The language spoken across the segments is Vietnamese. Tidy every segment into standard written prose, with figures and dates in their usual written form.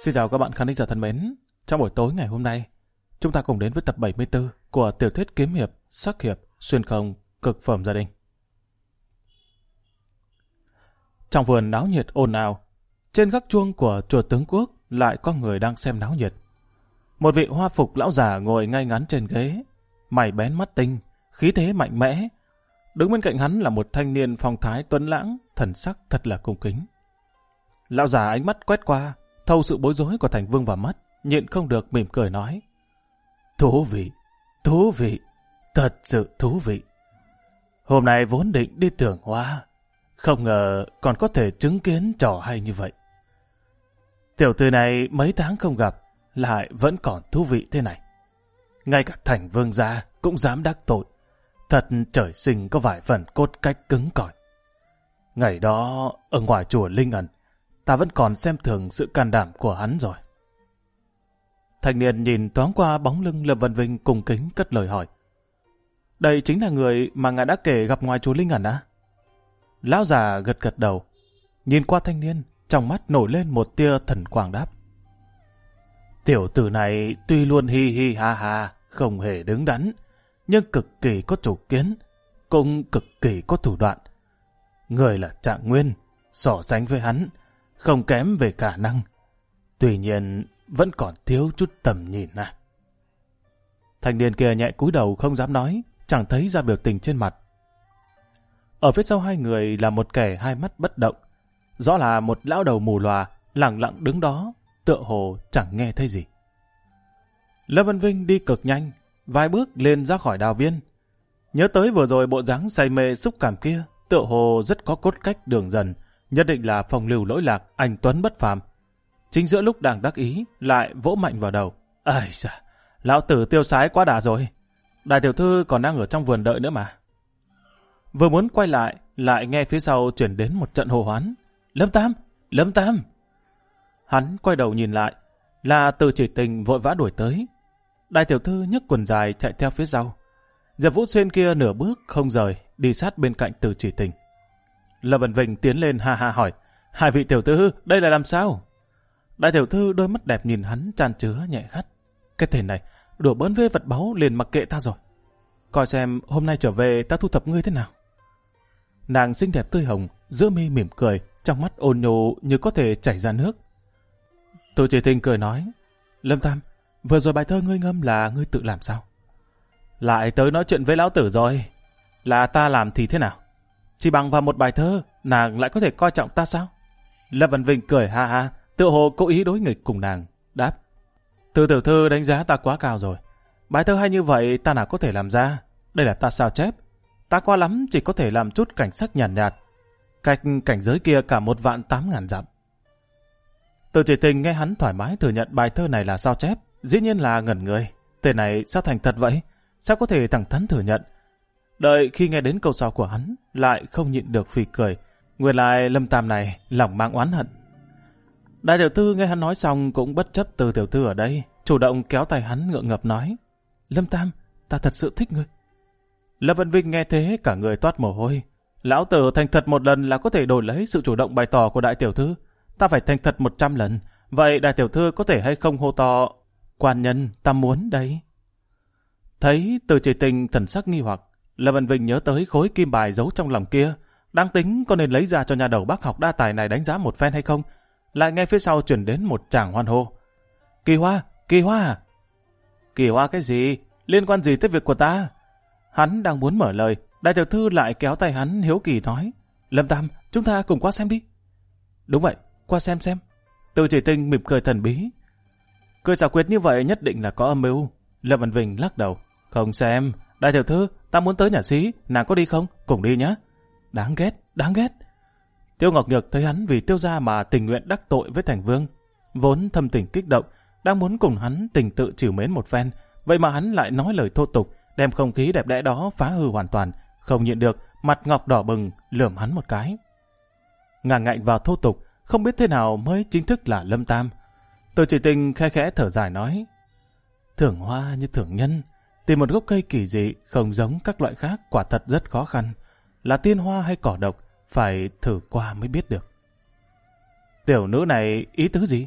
Xin chào các bạn khán giả thân mến. Trong buổi tối ngày hôm nay, chúng ta cùng đến với tập 74 của tiểu thuyết kiếm hiệp, sắc hiệp, xuyên không, cực phẩm gia đình. Trong vườn náo nhiệt ồn ào, trên gác chuông của chùa Tướng Quốc lại có người đang xem náo nhiệt. Một vị hoa phục lão già ngồi ngay ngắn trên ghế, mày bén mắt tinh, khí thế mạnh mẽ. Đứng bên cạnh hắn là một thanh niên phong thái tuấn lãng, thần sắc thật là cung kính. Lão già ánh mắt quét qua, thâu sự bối rối của Thành Vương vào mắt, nhịn không được mỉm cười nói: thú vị, thật sự thú vị. Hôm nay vốn định đi Tưởng Hoa, không ngờ còn có thể chứng kiến trò hay như vậy. Tiểu tử này mấy tháng không gặp, lại vẫn còn thú vị thế này. Ngay cả Thành Vương gia cũng dám đắc tội, thật trời sinh có vài phần cốt cách cứng cỏi. Ngày đó ở ngoài chùa Linh Ẩn, ta vẫn còn xem thường sự can đảm của hắn rồi. Thanh niên nhìn thoáng qua bóng lưng Lâm Văn Vinh cung kính cất lời hỏi: đây chính là người mà ngài đã kể gặp ngoài chùa Linh Ẩn á? Lão già gật gật đầu, nhìn qua thanh niên, trong mắt nổi lên một tia thần quang đáp: tiểu tử này tuy luôn hi hi ha ha, không hề đứng đắn, nhưng cực kỳ có chủ kiến, cũng cực kỳ có thủ đoạn. Người là Trạng Nguyên, so sánh với hắn không kém về khả năng, tuy nhiên vẫn còn thiếu chút tầm nhìn à. Thanh niên kia nhẹ cúi đầu không dám nói, chẳng thấy ra biểu tình trên mặt. Ở phía sau hai người là một kẻ hai mắt bất động, rõ là một lão đầu mù lòa, lẳng lặng đứng đó, tựa hồ chẳng nghe thấy gì. Lâm Văn Vinh đi cực nhanh, vài bước lên ra khỏi đào viên. Nhớ tới vừa rồi bộ dáng say mê xúc cảm kia, tựa hồ rất có cốt cách Đường Dần, nhất định là phong lưu lỗi lạc, anh tuấn bất phàm. Chính giữa lúc đang đắc ý, lại vỗ mạnh vào đầu: ây da, lão tử tiêu sái quá đà rồi, đại tiểu thư còn đang ở trong vườn đợi nữa mà. Vừa muốn quay lại, lại nghe phía sau chuyển đến một trận hô hoán: Lâm Tam, Lâm Tam. Hắn quay đầu nhìn lại, là Từ Chỉ Tình vội vã đuổi tới. Đại tiểu thư nhấc quần dài chạy theo phía sau. Diệp Vũ Xuyên kia nửa bước không rời, đi sát bên cạnh Từ Chỉ Tình. Lâm Văn Vinh tiến lên ha ha hỏi: hai vị tiểu thư, đây là làm sao? Đại tiểu thư đôi mắt đẹp nhìn hắn chan chứa nhẹ khắt: cái tên này đùa bỡn với vật báu liền mặc kệ ta rồi. Coi xem hôm nay trở về ta thu thập ngươi thế nào. Nàng xinh đẹp tươi hồng, giữa mi mỉm cười, trong mắt ôn nhô như có thể chảy ra nước. Từ Chỉ Tình cười nói: Lâm Tam, vừa rồi bài thơ ngươi ngâm là ngươi tự làm sao? Lại tới nói chuyện với lão tử rồi. Là ta làm thì thế nào? Chỉ bằng vào một bài thơ, nàng lại có thể coi trọng ta sao? Lâm Văn Vinh cười ha ha, tựa hồ cố ý đối nghịch cùng nàng, đáp: Từ tiểu thư đánh giá ta quá cao rồi. Bài thơ hay như vậy ta nào có thể làm ra. Đây là ta sao chép. Ta quá lắm chỉ có thể làm chút cảnh sắc nhàn nhạt, cách cảnh giới kia cả 1.800.000 dặm. Từ Chỉ Tình nghe hắn thoải mái thừa nhận bài thơ này là sao chép, dĩ nhiên là ngẩn người. Tên này sao thành thật vậy? Sao có thể thẳng thắn thừa nhận? Đợi khi nghe đến câu sau của hắn, lại không nhịn được phì cười. Nguyên lai Lâm Tam này lòng mang oán hận. Đại tiểu thư nghe hắn nói xong cũng bất chấp Từ tiểu thư ở đây, chủ động kéo tay hắn ngượng ngập nói: Lâm Tam, ta thật sự thích ngươi. Lâm Văn Vinh nghe thế cả người toát mồ hôi. Lão tử thành thật một lần là có thể đổi lấy sự chủ động bày tỏ của đại tiểu thư. Ta phải thành thật 100 lần. Vậy đại tiểu thư có thể hay không hô to: quan nhân, ta muốn đấy. Thấy Từ Chỉ Tình thần sắc nghi hoặc, Lâm Văn Vinh nhớ tới khối kim bài giấu trong lòng kia, đang tính có nên lấy ra cho nhà đầu bác học đa tài này đánh giá một phen hay không. Lại nghe phía sau chuyển đến một tràng hoan hô: Kỳ Hoa, Kỳ Hoa. Kỳ Hoa cái gì? Liên quan gì tới việc của ta? Hắn đang muốn mở lời, đại tiểu thư lại kéo tay hắn hiếu kỳ nói: Lâm Tam, chúng ta cùng qua xem đi. Đúng vậy, qua xem. Từ Chỉ Tình mỉm cười thần bí. Cười xảo quyệt như vậy nhất định là có âm mưu. Lâm Văn Vinh lắc đầu: không xem. Đại tiểu thư, ta muốn tới nhà xí, nàng có đi không? Cùng đi nhé. Đáng ghét. Tiêu Ngọc Nhược thấy hắn vì Tiêu gia mà tình nguyện đắc tội với Thành Vương, vốn thâm tình kích động, đang muốn cùng hắn tình tự trìu mến một phen, vậy mà hắn lại nói lời thô tục, đem không khí đẹp đẽ đó phá hư hoàn toàn, không nhịn được, mặt ngọc đỏ bừng, lườm hắn một cái. Ngả ngạnh vào thô tục, không biết thế nào mới chính thức là Lâm Tam. Từ Chỉ Tình khe khẽ thở dài nói: thưởng hoa như thưởng nhân, tìm một gốc cây kỳ dị không giống các loại khác quả thật rất khó khăn. Là tiên hoa hay cỏ độc, phải thử qua mới biết được. Tiểu nữ này ý tứ gì?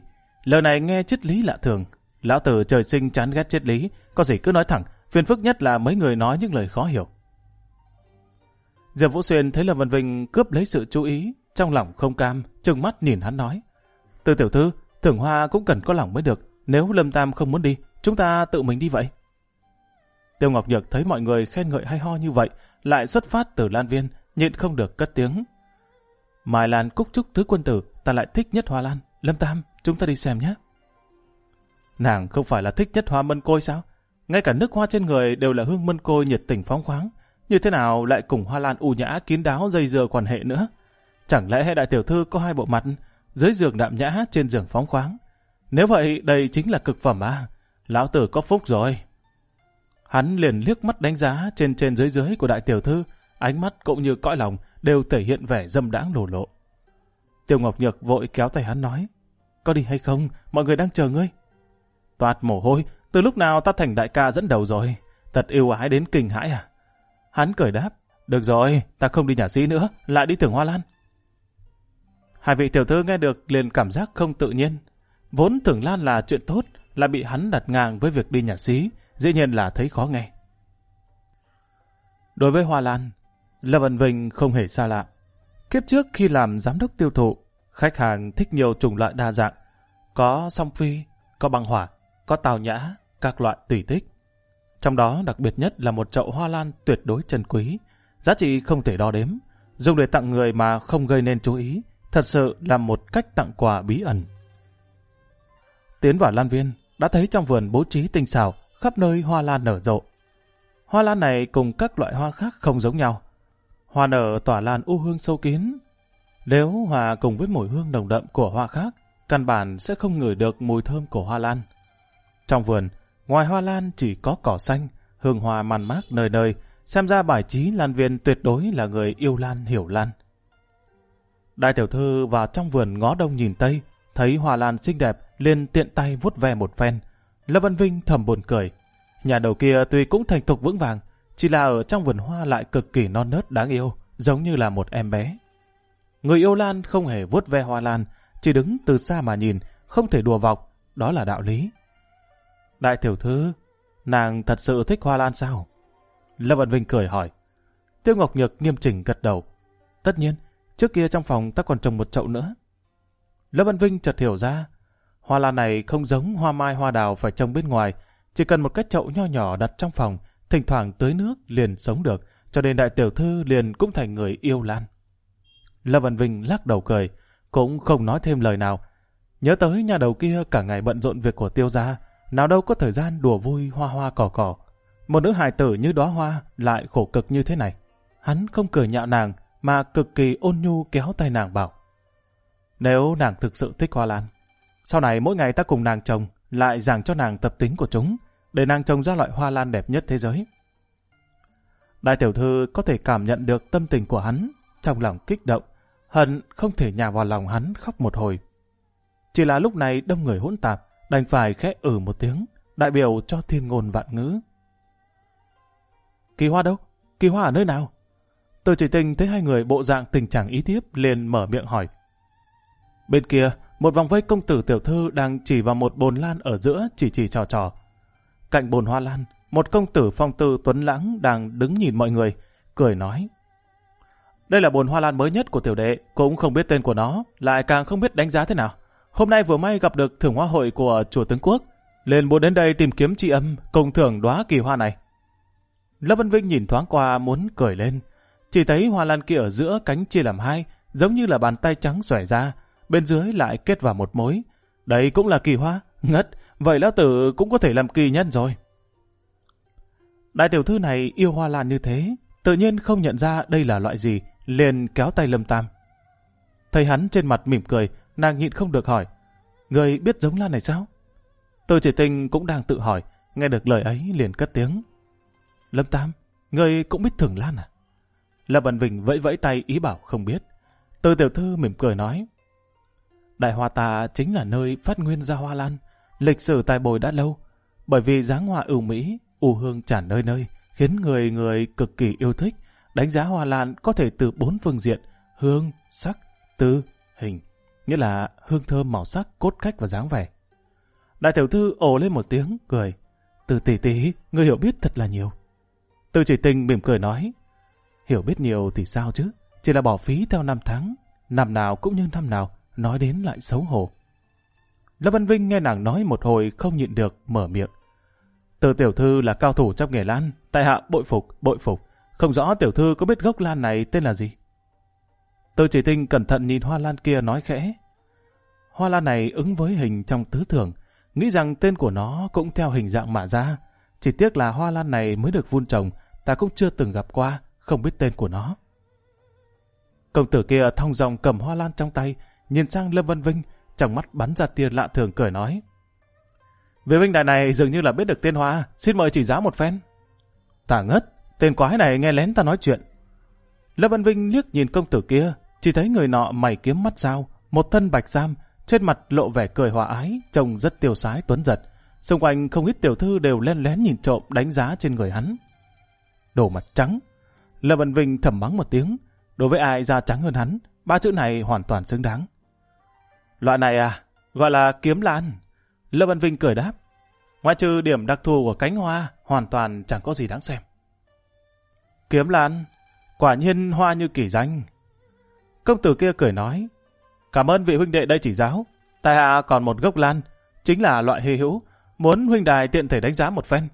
Lời này nghe triết lý lạ thường. Lão tử trời sinh chán ghét triết lý, có gì cứ nói thẳng, phiền phức nhất là mấy người nói những lời khó hiểu. Diệp Vũ Xuyên thấy Lâm Vân Vinh cướp lấy sự chú ý, trong lòng không cam, trừng mắt nhìn hắn nói: Từ tiểu thư, Thưởng Hoa cũng cần có lòng mới được, nếu Lâm Tam không muốn đi, chúng ta tự mình đi vậy. Tiêu Ngọc Nhược thấy mọi người khen ngợi hay ho như vậy, lại xuất phát từ Lan Viên, nhịn không được cất tiếng: Mai Lan Cúc Trúc tứ quân tử, ta lại thích nhất hoa lan. Lâm Tam, chúng ta đi xem nhé. Nàng không phải là thích nhất hoa mân côi sao? Ngay cả nước hoa trên người đều là hương mân côi nhiệt tình phóng khoáng, như thế nào lại cùng hoa lan u nhã kín đáo dây dưa quan hệ nữa? Chẳng lẽ đại tiểu thư có hai bộ mặt, dưới giường đạm nhã, trên giường phóng khoáng? Nếu vậy, đây chính là cực phẩm à? Lão tử có phúc rồi. Hắn liền liếc mắt đánh giá trên dưới dưới của đại tiểu thư, ánh mắt cũng như cõi lòng đều thể hiện vẻ dâm đãng lồ lộ. Tiêu Ngọc Nhược vội kéo tay hắn nói: Có đi hay không? Mọi người đang chờ ngươi. Toát mồ hôi, từ lúc nào ta thành đại ca dẫn đầu rồi? Thật yêu ái đến kinh hãi à? Hắn cười đáp: Được rồi, ta không đi nhà sĩ nữa, lại đi thưởng hoa lan. Hai vị tiểu thư nghe được liền cảm giác không tự nhiên. Vốn thưởng lan là chuyện tốt, là bị hắn đặt ngang với việc đi nhà sĩ, dĩ nhiên là thấy khó nghe. Đối với hoa lan, Lâm Vân Vinh không hề xa lạ. Kiếp trước khi làm giám đốc tiêu thụ, khách hàng thích nhiều chủng loại đa dạng, có song phi, có băng hỏa, có tào nhã, các loại tùy thích. Trong đó đặc biệt nhất là một chậu hoa lan tuyệt đối trân quý, giá trị không thể đo đếm, dùng để tặng người mà không gây nên chú ý, thật sự là một cách tặng quà bí ẩn. Tiến vào lan viên, đã thấy trong vườn bố trí tinh xảo, khắp nơi hoa lan nở rộ. Hoa lan này cùng các loại hoa khác không giống nhau. Hoa nở tỏa lan u hương sâu kín. Nếu hòa cùng với mùi hương nồng đậm của hoa khác, căn bản sẽ không ngửi được mùi thơm của hoa lan. Trong vườn, ngoài hoa lan chỉ có cỏ xanh, hương hoa man mác nơi nơi, xem ra bài trí lan viên tuyệt đối là người yêu lan hiểu lan. Đại tiểu thư vào trong vườn ngó đông nhìn tây, thấy hoa lan xinh đẹp, liền tiện tay vuốt ve một phen. Lâm Vân Vinh thầm buồn cười. Nhà đầu kia tuy cũng thành thục vững vàng, chỉ là ở trong vườn hoa lại cực kỳ non nớt đáng yêu, giống như là một em bé. Người yêu lan không hề vuốt ve hoa lan, chỉ đứng từ xa mà nhìn, không thể đùa vọc, đó là đạo lý. Đại tiểu thư, nàng thật sự thích hoa lan sao? Lâm Vân Vinh cười hỏi. Tiêu Ngọc Nhược nghiêm chỉnh gật đầu. Tất nhiên, trước kia trong phòng ta còn trồng một chậu nữa. Lâm Vân Vinh chợt hiểu ra, hoa lan này không giống hoa mai hoa đào phải trồng bên ngoài, chỉ cần một cái chậu nho nhỏ đặt trong phòng, thỉnh thoảng tưới nước liền sống được, cho nên đại tiểu thư liền cũng thành người yêu lan. Lâm Vân Vinh lắc đầu cười, cũng không nói thêm lời nào. Nhớ tới nhà đầu kia cả ngày bận rộn việc của Tiêu gia, nào đâu có thời gian đùa vui hoa hoa cỏ cỏ. Một nữ hài tử như đóa hoa lại khổ cực như thế này. Hắn không cười nhạo nàng, mà cực kỳ ôn nhu kéo tay nàng bảo: Nếu nàng thực sự thích hoa lan, sau này mỗi ngày ta cùng nàng trồng, lại giảng cho nàng tập tính của chúng, để nàng trồng ra loại hoa lan đẹp nhất thế giới. Đại tiểu thư có thể cảm nhận được tâm tình của hắn, trong lòng kích động, hận không thể nhào vào lòng hắn khóc một hồi. Chỉ là lúc này đông người hỗn tạp, đành phải khẽ một tiếng, đại biểu cho thiên ngôn vạn ngữ. Kỳ Hoa đâu? Kỳ Hoa ở nơi nào? Từ Chỉ Tình thấy hai người bộ dạng tình trạng ý tiếp, liền mở miệng hỏi. Bên kia, một vòng vây công tử tiểu thư đang chỉ vào một bồn lan ở giữa, chỉ trò trò. Cạnh bồn hoa lan, một công tử phong tư tuấn lãng đang đứng nhìn mọi người, cười nói: Đây là bồn hoa lan mới nhất của tiểu đệ, cũng không biết tên của nó, lại càng không biết đánh giá thế nào. Hôm nay vừa may gặp được thưởng hoa hội của chùa Tướng Quốc, liền muốn đến đây tìm kiếm tri âm, cùng thưởng đóa kỳ hoa này. Lâm Vân Vinh nhìn thoáng qua muốn cười lên, chỉ thấy hoa lan kia ở giữa cánh chia làm hai, giống như là bàn tay trắng xòe ra, bên dưới lại kết vào một mối. Đây cũng là kỳ hoa, ngất, vậy lão tử cũng có thể làm kỳ nhân rồi. Đại tiểu thư này yêu hoa lan như thế, tự nhiên không nhận ra đây là loại gì, liền kéo tay Lâm Tam. Thấy hắn trên mặt mỉm cười, nàng nhịn không được hỏi: Người biết giống lan này sao? Từ Chỉ Tình cũng đang tự hỏi, nghe được lời ấy liền cất tiếng: Lâm Tam, người cũng biết thưởng lan à? Lâm Vân Vinh vẫy vẫy tay ý bảo không biết. Từ tiểu thư mỉm cười nói: Đại Hoa ta chính là nơi phát nguyên ra hoa lan, lịch sử tài bồi đã lâu, bởi vì dáng hoa ưu mỹ, u hương tràn nơi nơi, khiến người người cực kỳ yêu thích. Đánh giá hoa lan có thể từ 4 phương diện: hương, sắc, tư, hình, nghĩa là hương thơm, màu sắc, cốt cách và dáng vẻ. Đại tiểu thư ồ lên một tiếng, cười. Từ tỷ tỷ, ngươi hiểu biết thật là nhiều. Từ Chỉ Tình mỉm cười nói, hiểu biết nhiều thì sao chứ, chỉ là bỏ phí theo năm tháng, năm nào cũng như năm nào, nói đến lại xấu hổ. Lâm Văn Vinh nghe nàng nói một hồi không nhịn được, mở miệng. Từ tiểu thư là cao thủ trong nghề lan, tại hạ bội phục, không rõ tiểu thư có biết gốc lan này tên là gì? Từ Chỉ Tình cẩn thận nhìn hoa lan kia nói khẽ. Hoa lan này ứng với hình trong tứ thường, nghĩ rằng tên của nó cũng theo hình dạng mà ra. Chỉ tiếc là hoa lan này mới được vun trồng, ta cũng chưa từng gặp qua, không biết tên của nó. Công tử kia thong dong cầm hoa lan trong tay, nhìn sang Lâm Văn Vinh, trong mắt bắn ra tia lạ thường, cười nói. Vị huynh đài này dường như là biết được tên hoa, xin mời chỉ giáo một phen. Tả ngất, tên quái này nghe lén ta nói chuyện. Lâm Văn Vinh liếc nhìn công tử kia, chỉ thấy người nọ mày kiếm mắt dao, một thân bạch sam, trên mặt lộ vẻ cười hòa ái, trông rất tiêu sái tuấn giật. Xung quanh không ít tiểu thư đều len lén nhìn trộm đánh giá trên người hắn. Đồ mặt trắng. Lâm Văn Vinh thầm mắng một tiếng. Đối với ai da trắng hơn hắn, ba chữ này hoàn toàn xứng đáng. Loại này à, gọi là kiếm lan. Lâm Văn Vinh cười đáp. Ngoại trừ điểm đặc thù của cánh hoa, hoàn toàn chẳng có gì đáng xem. Kiếm lan, quả nhiên hoa như kỳ danh. Công tử kia cười nói. Cảm ơn vị huynh đệ đây chỉ giáo. Tại hạ còn một gốc lan, chính là loại hy hữu, muốn huynh đài tiện thể đánh giá một phen.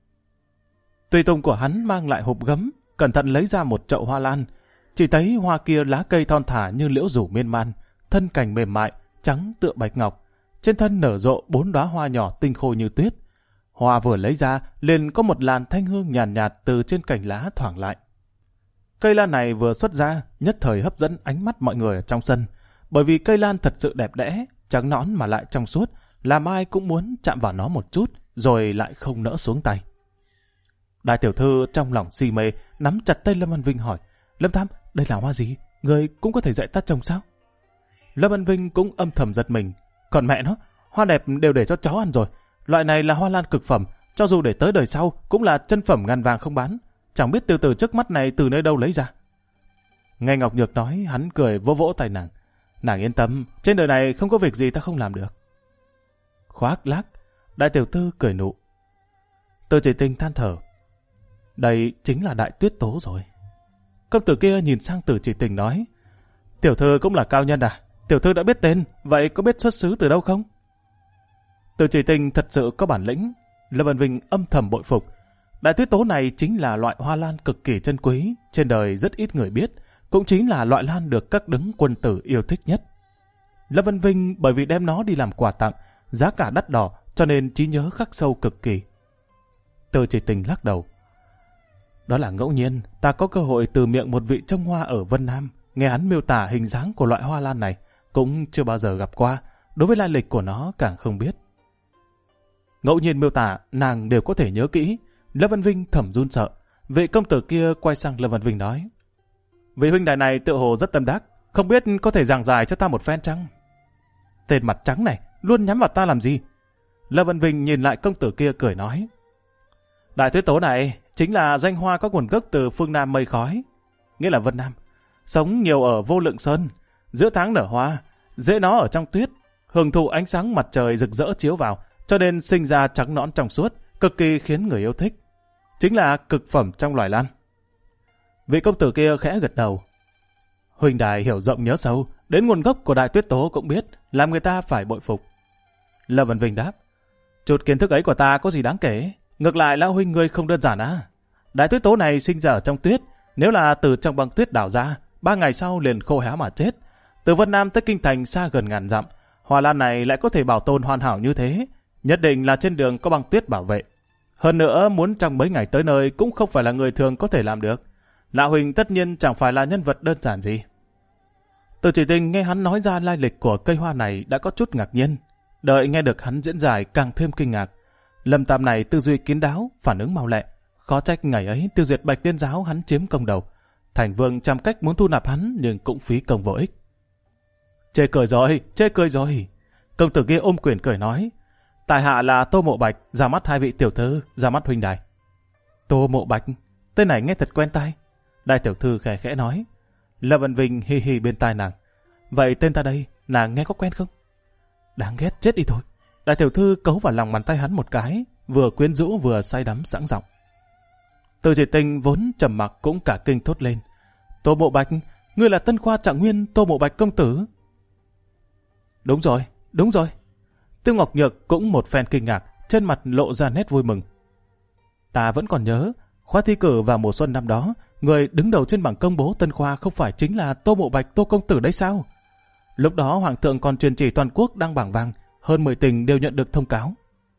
Tùy tùng của hắn mang lại hộp gấm, cẩn thận lấy ra một chậu hoa lan. Chỉ thấy hoa kia lá cây thon thả như liễu rủ miên man, thân cành mềm mại, trắng tựa bạch ngọc. Trên thân nở rộ 4 đóa hoa nhỏ tinh khôi như tuyết. Hoa vừa lấy ra, liền có một làn thanh hương nhàn nhạt từ trên cành lá thoảng lại. Cây lan này vừa xuất ra, nhất thời hấp dẫn ánh mắt mọi người ở trong sân. Bởi vì cây lan thật sự đẹp đẽ, trắng nõn mà lại trong suốt, làm ai cũng muốn chạm vào nó một chút, rồi lại không nỡ xuống tay. Đại tiểu thư trong lòng si mê, nắm chặt tay Lâm Văn Vinh hỏi, Lâm Tam, đây là hoa gì? Người cũng có thể dạy ta trồng sao? Lâm Văn Vinh cũng âm thầm giật mình. Còn mẹ nó, hoa đẹp đều để cho chó ăn rồi. Loại này là hoa lan cực phẩm, cho dù để tới đời sau cũng là chân phẩm ngàn vàng không bán. Chẳng biết từ từ trước mắt này từ nơi đâu lấy ra. Nghe Ngọc Nhược nói, hắn cười vỗ vỗ tay nàng. Nàng yên tâm, trên đời này không có việc gì ta không làm được. Khoác lác, đại tiểu thư cười nụ. Từ Chỉ Tình than thở. Đây chính là Đại Tuyết Tố rồi. Công tử kia nhìn sang Từ Chỉ Tình nói. Tiểu thư cũng là cao nhân à? Tiểu thư đã biết tên, vậy có biết xuất xứ từ đâu không? Từ Chỉ Tình thật sự có bản lĩnh. Lâm Văn Vinh âm thầm bội phục. Đại Tuyết Tố này chính là loại hoa lan cực kỳ chân quý, trên đời rất ít người biết, cũng chính là loại lan được các đấng quân tử yêu thích nhất. Lâm Văn Vinh bởi vì đem nó đi làm quà tặng, giá cả đắt đỏ, cho nên trí nhớ khắc sâu cực kỳ. Từ Chỉ Tình lắc đầu. Đó là ngẫu nhiên, ta có cơ hội từ miệng một vị trông hoa ở Vân Nam, nghe hắn miêu tả hình dáng của loại hoa lan này, cũng chưa bao giờ gặp qua, đối với lai lịch của nó càng không biết. Ngẫu nhiên miêu tả, nàng đều có thể nhớ kỹ. Lâm Văn Vinh thầm run sợ. Vị công tử kia quay sang Lâm Văn Vinh nói. Vị huynh đài này tự hồ rất tâm đắc, không biết có thể giảng giải cho ta một phen chăng? Tên mặt trắng này, luôn nhắm vào ta làm gì? Lâm Văn Vinh nhìn lại công tử kia cười nói. Đại Tuyết Tố này chính là danh hoa có nguồn gốc từ phương Nam mây khói, nghĩa là Vân Nam. Sống nhiều ở Vô Lượng Sơn, giữa tháng nở hoa, rễ nó ở trong tuyết, hưởng thụ ánh sáng mặt trời rực rỡ chiếu vào, cho nên sinh ra trắng nõn trong suốt, cực kỳ khiến người yêu thích. Chính là cực phẩm trong loài lan. Vị công tử kia khẽ gật đầu. Huynh đài hiểu rộng nhớ sâu, đến nguồn gốc của Đại Tuyết Tố cũng biết, làm người ta phải bội phục. Lâm Văn Vinh đáp. Chút kiến thức ấy của ta có gì đáng kể, ngược lại lão huynh ngươi không đơn giản á. Đại Tuyết Tố này sinh ra ở trong tuyết, nếu là từ trong băng tuyết đào ra, 3 ngày sau liền khô héo mà chết. Từ Vân Nam tới Kinh Thành xa gần ngàn dặm, hoa lan này lại có thể bảo tồn hoàn hảo như thế, nhất định là trên đường có băng tuyết bảo vệ. Hơn nữa muốn trong mấy ngày tới nơi cũng không phải là người thường có thể làm được. Lão huynh tất nhiên chẳng phải là nhân vật đơn giản gì. Từ Chỉ Tình nghe hắn nói ra lai lịch của cây hoa này đã có chút ngạc nhiên. Đợi nghe được hắn diễn giải càng thêm kinh ngạc. Lâm Tam này tư duy kín đáo, phản ứng mau lẹ. Khó trách ngày ấy tiêu diệt Bạch Liên Giáo hắn chiếm công đầu. Thành Vương trăm cách muốn thu nạp hắn nhưng cũng phí công vô ích. Chê cười rồi. Công tử kia ôm quyền cười nói. Tại hạ là Tô Mộ Bạch, ra mắt hai vị tiểu thư, ra mắt huynh đài. Tô Mộ Bạch, tên này nghe thật quen tai. Đại tiểu thư khẽ khẽ nói. Lâm Văn Vinh hi hi bên tai nàng. Vậy tên ta đây, nàng nghe có quen không? Đáng ghét chết đi thôi. Đại tiểu thư cấu vào lòng bàn tay hắn một cái, vừa quyến rũ vừa say đắm sẵn giọng. Từ Chỉ Tình vốn trầm mặc cũng cả kinh thốt lên. Tô Mộ Bạch, ngươi là Tân Khoa Trạng Nguyên Tô Mộ Bạch công tử? Đúng rồi, đúng rồi. Tiêu Ngọc Nhược cũng một phen kinh ngạc, trên mặt lộ ra nét vui mừng. Ta vẫn còn nhớ, khóa thi cử vào mùa xuân năm đó, người đứng đầu trên bảng công bố Tân Khoa không phải chính là Tô Mộ Bạch Tô công tử đấy sao? Lúc đó Hoàng thượng còn truyền chỉ toàn quốc đăng bảng vàng, hơn 10 tỉnh đều nhận được thông cáo.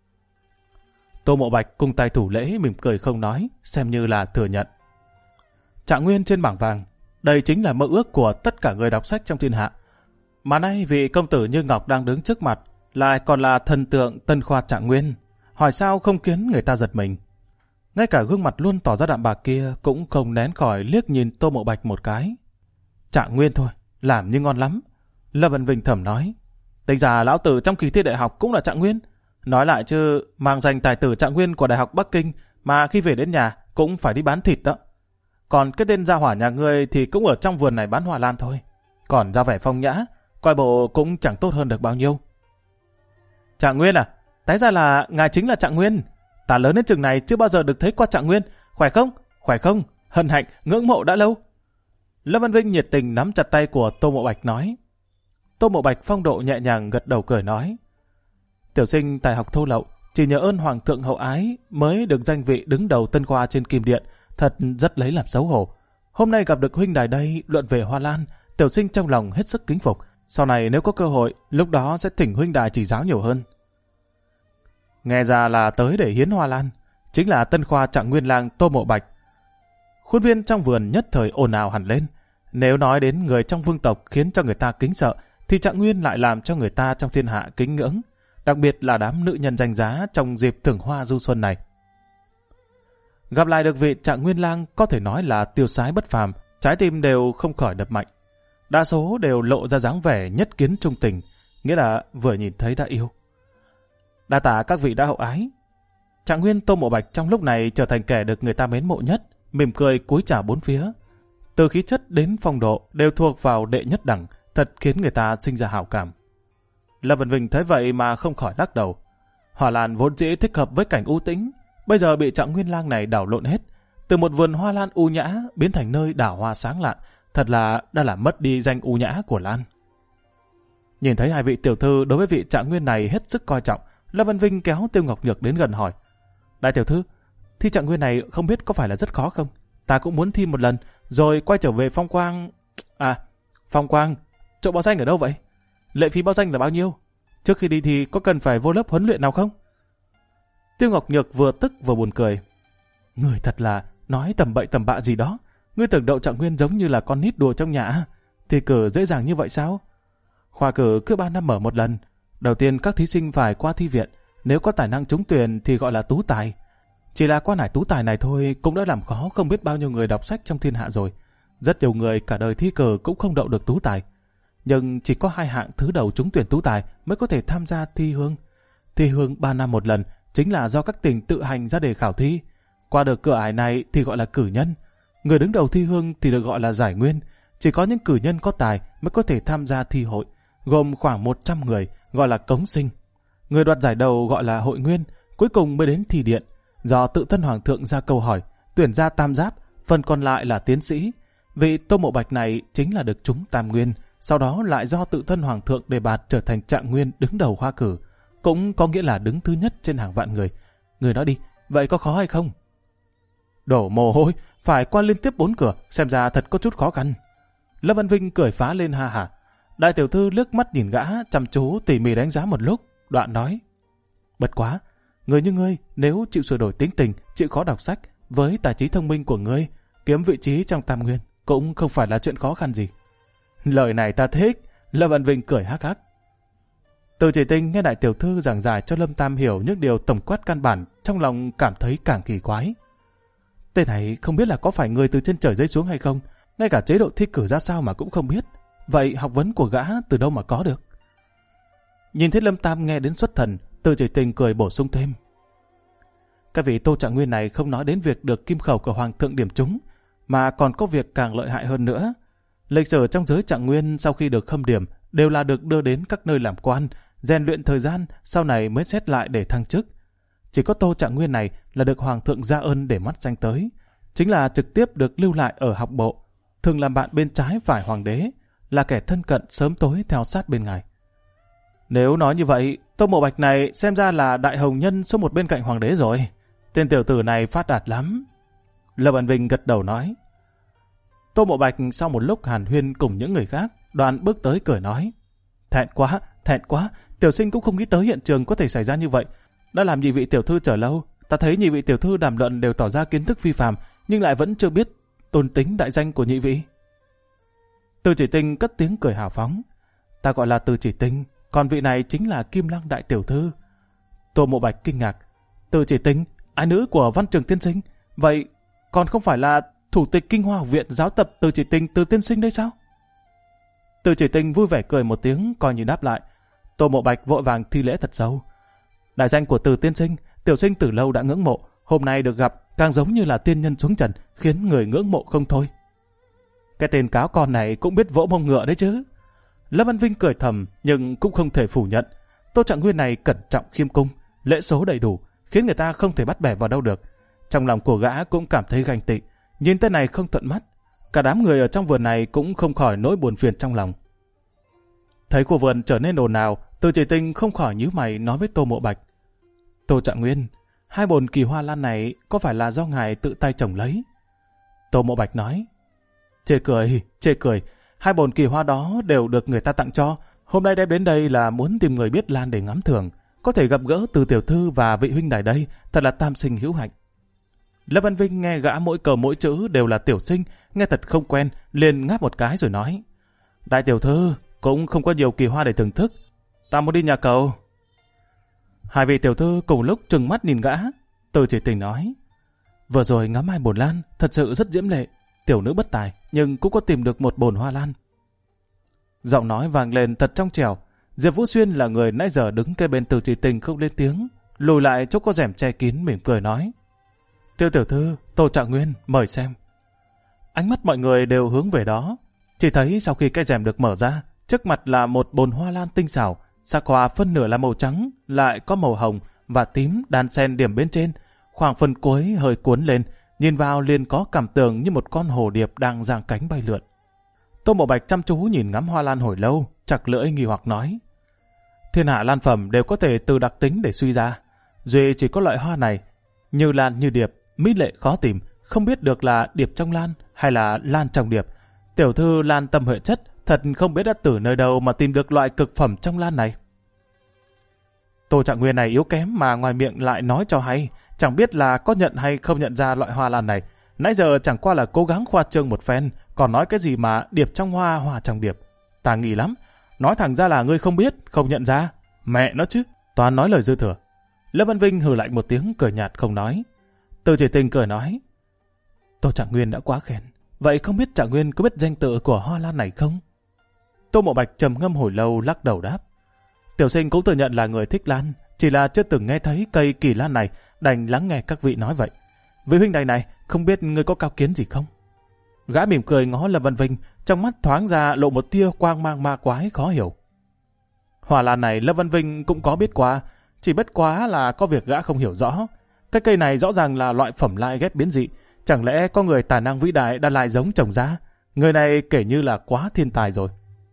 Tô Mộ Bạch cung tay thủ lễ mỉm cười không nói, xem như là thừa nhận. Trạng nguyên trên bảng vàng, đây chính là mơ ước của tất cả người đọc sách trong thiên hạ. Mà nay vị công tử Như Ngọc đang đứng trước mặt, lại còn là thần tượng Tân Khoa Trạng Nguyên, hỏi sao không khiến người ta giật mình. Ngay cả gương mặt luôn tỏ ra đạm bạc kia cũng không nén khỏi liếc nhìn Tô Mộ Bạch một cái. Trạng Nguyên thôi, làm như ngon lắm. Lâm Vân Vinh thầm nói, tính ra lão tử trong kỳ thi đại học cũng là Trạng Nguyên. Nói lại chứ, mang danh tài tử Trạng Nguyên của Đại học Bắc Kinh mà khi về đến nhà cũng phải đi bán thịt đó. Còn cái tên gia hỏa nhà ngươi thì cũng ở trong vườn này bán hoa lan thôi. Còn ra vẻ phong nhã, coi bộ cũng chẳng tốt hơn được bao nhiêu. Trạng Nguyên à? Té ra là ngài chính là Trạng Nguyên. Ta lớn đến chừng này chưa bao giờ được thấy qua Trạng Nguyên. Khỏe không? Khỏe không? Hân hạnh, ngưỡng mộ đã lâu. Lâm Văn Vinh nhiệt tình nắm chặt tay của Tô Mộ Bạch nói. Tô Mộ Bạch phong độ nhẹ nhàng gật đầu cười nói. Tiểu sinh tài học thô lậu, chỉ nhờ ơn Hoàng thượng hậu ái mới được danh vị đứng đầu Tân Khoa trên Kim Điện, thật rất lấy làm xấu hổ. Hôm nay gặp được huynh đài đây luận về hoa lan, tiểu sinh trong lòng hết sức kính phục. Sau này nếu có cơ hội, lúc đó sẽ thỉnh huynh đài chỉ giáo nhiều hơn. Nghe ra là tới để hiến hoa lan, chính là Tân Khoa Trạng Nguyên lang Tô Mộ Bạch. Khuôn viên trong vườn nhất thời ồn ào hẳn lên. Nếu nói đến người trong vương tộc khiến cho người ta kính sợ, thì Trạng Nguyên lại làm cho người ta trong thiên hạ kính ngưỡng, đặc biệt là đám nữ nhân danh giá trong dịp thưởng hoa du xuân này. Gặp lại được vị Trạng Nguyên lang có thể nói là tiêu sái bất phàm, trái tim đều không khỏi đập mạnh. Đa số đều lộ ra dáng vẻ nhất kiến trung tình, nghĩa là vừa nhìn thấy đã yêu. Đa tạ các vị đã hậu ái. Trạng Nguyên Tô Mộ Bạch trong lúc này trở thành kẻ được người ta mến mộ nhất, mỉm cười cúi chào bốn phía. Từ khí chất đến phong độ đều thuộc vào đệ nhất đẳng, thật khiến người ta sinh ra hảo cảm. Lâm Vân Vinh thấy vậy mà không khỏi lắc đầu. Hoa lan vốn dĩ thích hợp với cảnh u tĩnh, bây giờ bị Trạng Nguyên lang này đảo lộn hết, từ một vườn hoa lan u nhã biến thành nơi đảo hoa sáng lạn, thật là đã làm mất đi danh u nhã của lan. Nhìn thấy hai vị tiểu thư đối với vị Trạng Nguyên này hết sức coi trọng, Lâm Vân Vinh kéo Tiêu Ngọc Nhược đến gần hỏi. Đại tiểu thư, thi Trạng Nguyên này không biết có phải là rất khó không? Ta cũng muốn thi một lần, rồi quay trở về Phong Quang... À, Phong Quang, chỗ báo danh ở đâu vậy? Lệ phí báo danh là bao nhiêu? Trước khi đi thì có cần phải vô lớp huấn luyện nào không? Tiêu Ngọc Nhược vừa tức vừa buồn cười. Người thật là nói tầm bậy tầm bạ gì đó. Ngươi tưởng đậu Trạng Nguyên giống như là con nít đùa trong nhà. Thì cử dễ dàng như vậy sao? Khoa cử cứ 3 năm mở một lần. Đầu tiên các thí sinh phải qua thi viện. Nếu có tài năng trúng tuyển thì gọi là tú tài. Chỉ là qua nải tú tài này thôi cũng đã làm khó không biết bao nhiêu người đọc sách trong thiên hạ rồi. Rất nhiều người cả đời thi cử cũng không đậu được tú tài. Nhưng chỉ có 2 hạng thứ đầu trúng tuyển tú tài mới có thể tham gia thi hương. Thi hương 3 năm một lần chính là do các tỉnh tự hành ra đề khảo thi. Qua được cửa ải này thì gọi là cử nhân. Người đứng đầu thi hương thì được gọi là giải nguyên. Chỉ có những cử nhân có tài mới có thể tham gia thi hội, gồm khoảng 100 người, gọi là cống sinh. Người đoạt giải đầu gọi là hội nguyên, cuối cùng mới đến thi điện. Do tự thân Hoàng thượng ra câu hỏi, tuyển ra tam giáp, phần còn lại là tiến sĩ. Vị Tô Mộ Bạch này chính là được trúng tam nguyên, sau đó lại do tự thân Hoàng thượng đề bạt trở thành Trạng Nguyên đứng đầu khoa cử, cũng có nghĩa là đứng thứ nhất trên hàng vạn người. Người nói đi, vậy có khó hay không? Đổ mồ hôi, phải qua liên tiếp 4 cửa, xem ra thật có chút khó khăn. Lâm Văn Vinh cười phá lên ha hả. Đại tiểu thư liếc mắt nhìn gã, chăm chú tỉ mỉ đánh giá một lúc, đoạn nói. Bất quá, người như ngươi nếu chịu sửa đổi tính tình, chịu khó đọc sách, với tài trí thông minh của ngươi, kiếm vị trí trong tam nguyên cũng không phải là chuyện khó khăn gì. Lời này ta thích. Lâm Văn Vinh cười hắc hắc. Từ Chỉ Tình nghe đại tiểu thư giảng giải cho Lâm Tam hiểu những điều tổng quát căn bản, trong lòng cảm thấy càng kỳ quái. Tên này không biết là có phải người từ trên trời rơi xuống hay không, ngay cả chế độ thi cử ra sao mà cũng không biết. Vậy học vấn của gã từ đâu mà có được? Nhìn thấy Lâm Tam nghe đến xuất thần, Từ Chỉ Tình cười bổ sung thêm. Các vị Tô Trạng Nguyên này không nói đến việc được kim khẩu của Hoàng thượng điểm trúng, mà còn có việc càng lợi hại hơn nữa. Lịch sử trong giới Trạng Nguyên sau khi được khâm điểm đều là được đưa đến các nơi làm quan, rèn luyện thời gian, sau này mới xét lại để thăng chức. Chỉ có Tô Trạng Nguyên này là được Hoàng thượng ra ơn để mắt danh tới, chính là trực tiếp được lưu lại ở học bộ, thường làm bạn bên trái phải Hoàng đế, là kẻ thân cận sớm tối theo sát bên ngài. Nếu nói như vậy, Tô Mộ Bạch này xem ra là đại hồng nhân số một bên cạnh Hoàng đế rồi. Tên tiểu tử này phát đạt lắm. Lâm Văn Vinh gật đầu nói. Tô Mộ Bạch sau một lúc hàn huyên cùng những người khác, Đoàn bước tới cười nói. Thẹn quá, tiểu sinh cũng không nghĩ tới hiện trường có thể xảy ra như vậy. Đã làm nhị vị tiểu thư chờ lâu, ta thấy nhị vị tiểu thư đàm luận đều tỏ ra kiến thức phi phàm, nhưng lại vẫn chưa biết tôn tính đại danh của nhị vị. Từ Chỉ Tinh cất tiếng cười hào phóng. Ta gọi là Từ Chỉ Tinh, còn vị này chính là Kim Lăng đại tiểu thư. Tô Mộ Bạch kinh ngạc. Từ Chỉ Tinh, ái nữ của Văn Trường tiên sinh, vậy còn không phải là thủ tịch Kinh Hoa học viện giáo tập Từ Chỉ Tinh Từ tiên sinh đây sao? Từ Chỉ Tinh vui vẻ cười một tiếng coi như đáp lại. Tô Mộ Bạch vội vàng thi lễ thật sâu. Đại danh của Từ tiên sinh, tiểu sinh từ lâu đã ngưỡng mộ, hôm nay được gặp càng giống như là tiên nhân xuống trần, khiến người ngưỡng mộ không thôi. Cái tên cáo con này cũng biết vỗ mông ngựa đấy chứ. Lâm Văn Vinh cười thầm nhưng cũng không thể phủ nhận. Tô Trạng Nguyên này cẩn trọng khiêm cung, lễ số đầy đủ, khiến người ta không thể bắt bẻ vào đâu được. Trong lòng của gã cũng cảm thấy ganh tị, nhìn tên này không thuận mắt. Cả đám người ở trong vườn này cũng không khỏi nỗi buồn phiền trong lòng. Thấy khu vườn trở nên ồn ào, Từ Chỉ Tinh không khỏi nhíu mày nói với Tô Mộ Bạch. Tô Trạng Nguyên, 2 bồn kỳ hoa lan này có phải là do ngài tự tay trồng lấy? Tô Mộ Bạch nói. Chê cười, 2 bồn kỳ hoa đó đều được người ta tặng cho. Hôm nay đem đến đây là muốn tìm người biết lan để ngắm thưởng. Có thể gặp gỡ Từ tiểu thư và vị huynh đài đây, thật là tam sinh hữu hạnh. Lâm Văn Vinh nghe gã mỗi câu mỗi chữ đều là tiểu sinh, nghe thật không quen, liền ngáp một cái rồi nói. Đại tiểu thư, cũng không có nhiều kỳ hoa để thưởng thức. Ta muốn đi nhà cầu. 2 vị tiểu thư cùng lúc trừng mắt nhìn gã. Từ Chỉ Tinh nói. Vừa rồi ngắm 2 bồn lan, thật sự rất diễm lệ. Tiểu nữ bất tài, nhưng cũng có tìm được 1 bồn hoa lan. Giọng nói vang lên thật trong trẻo. Diệp Vũ Xuyên là người nãy giờ đứng kế bên Từ Chỉ Tinh không lên tiếng, lùi lại chỗ có rèm che kín mỉm cười nói. Tiêu tiểu thư, Tô Trạng Nguyên, mời xem. Ánh mắt mọi người đều hướng về đó. Chỉ thấy sau khi cái rèm được mở ra, trước mặt là 1 bồn hoa lan tinh xảo, sắc hoa phân nửa là màu trắng, lại có màu hồng và tím đan xen điểm bên trên. Khoảng phần cuối hơi cuốn lên, nhìn vào liền có cảm tưởng như một con hồ điệp đang giang cánh bay lượn. Tô Mộ Bạch chăm chú nhìn ngắm hoa lan hồi lâu, chặt lưỡi nghi hoặc nói. Thiên hạ lan phẩm đều có thể từ đặc tính để suy ra. Duy chỉ có loại hoa này, như lan như điệp, mỹ lệ khó tìm, không biết được là điệp trong lan hay là lan trong điệp. Tiểu thư lan tâm huệ chất, thật không biết đã từ nơi đâu mà tìm được loại cực phẩm trong lan này. Tô Trạng Nguyên này yếu kém mà ngoài miệng lại nói cho hay, chẳng biết là có nhận hay không nhận ra loại hoa lan này. Nãy giờ chẳng qua là cố gắng khoa trương một phen, còn nói cái gì mà điệp trong hoa, hoa trong điệp. Ta nghi lắm, nói thẳng ra là ngươi không biết, không nhận ra. Mẹ nó chứ, toàn nói lời dư thừa. Lâm Văn Vinh hừ lạnh một tiếng cười nhạt không nói. Từ Chỉ Tinh cười nói. Tô Trạng Nguyên đã quá khen, vậy không biết Trạng Nguyên có biết danh tự của hoa lan này không? Tô Mộ Bạch trầm ngâm hồi lâu lắc đầu đáp. Tiểu sinh cũng thừa nhận là người thích lan, chỉ là chưa từng nghe thấy cây kỳ lan này, đành lắng nghe các vị nói vậy. Vị huynh đài này, không biết ngươi có cao kiến gì không? Gã mỉm cười ngó Lâm Văn Vinh, trong mắt thoáng ra lộ một tia quang mang ma quái khó hiểu. Hoa lan này Lâm Văn Vinh cũng có biết qua, chỉ bất quá là có việc gã không hiểu rõ. Cái cây này rõ ràng là loại phẩm lai ghép biến dị, chẳng lẽ có người tài năng vĩ đại đã lại giống trồng ra? Người này kể như là quá thiên tài rồi.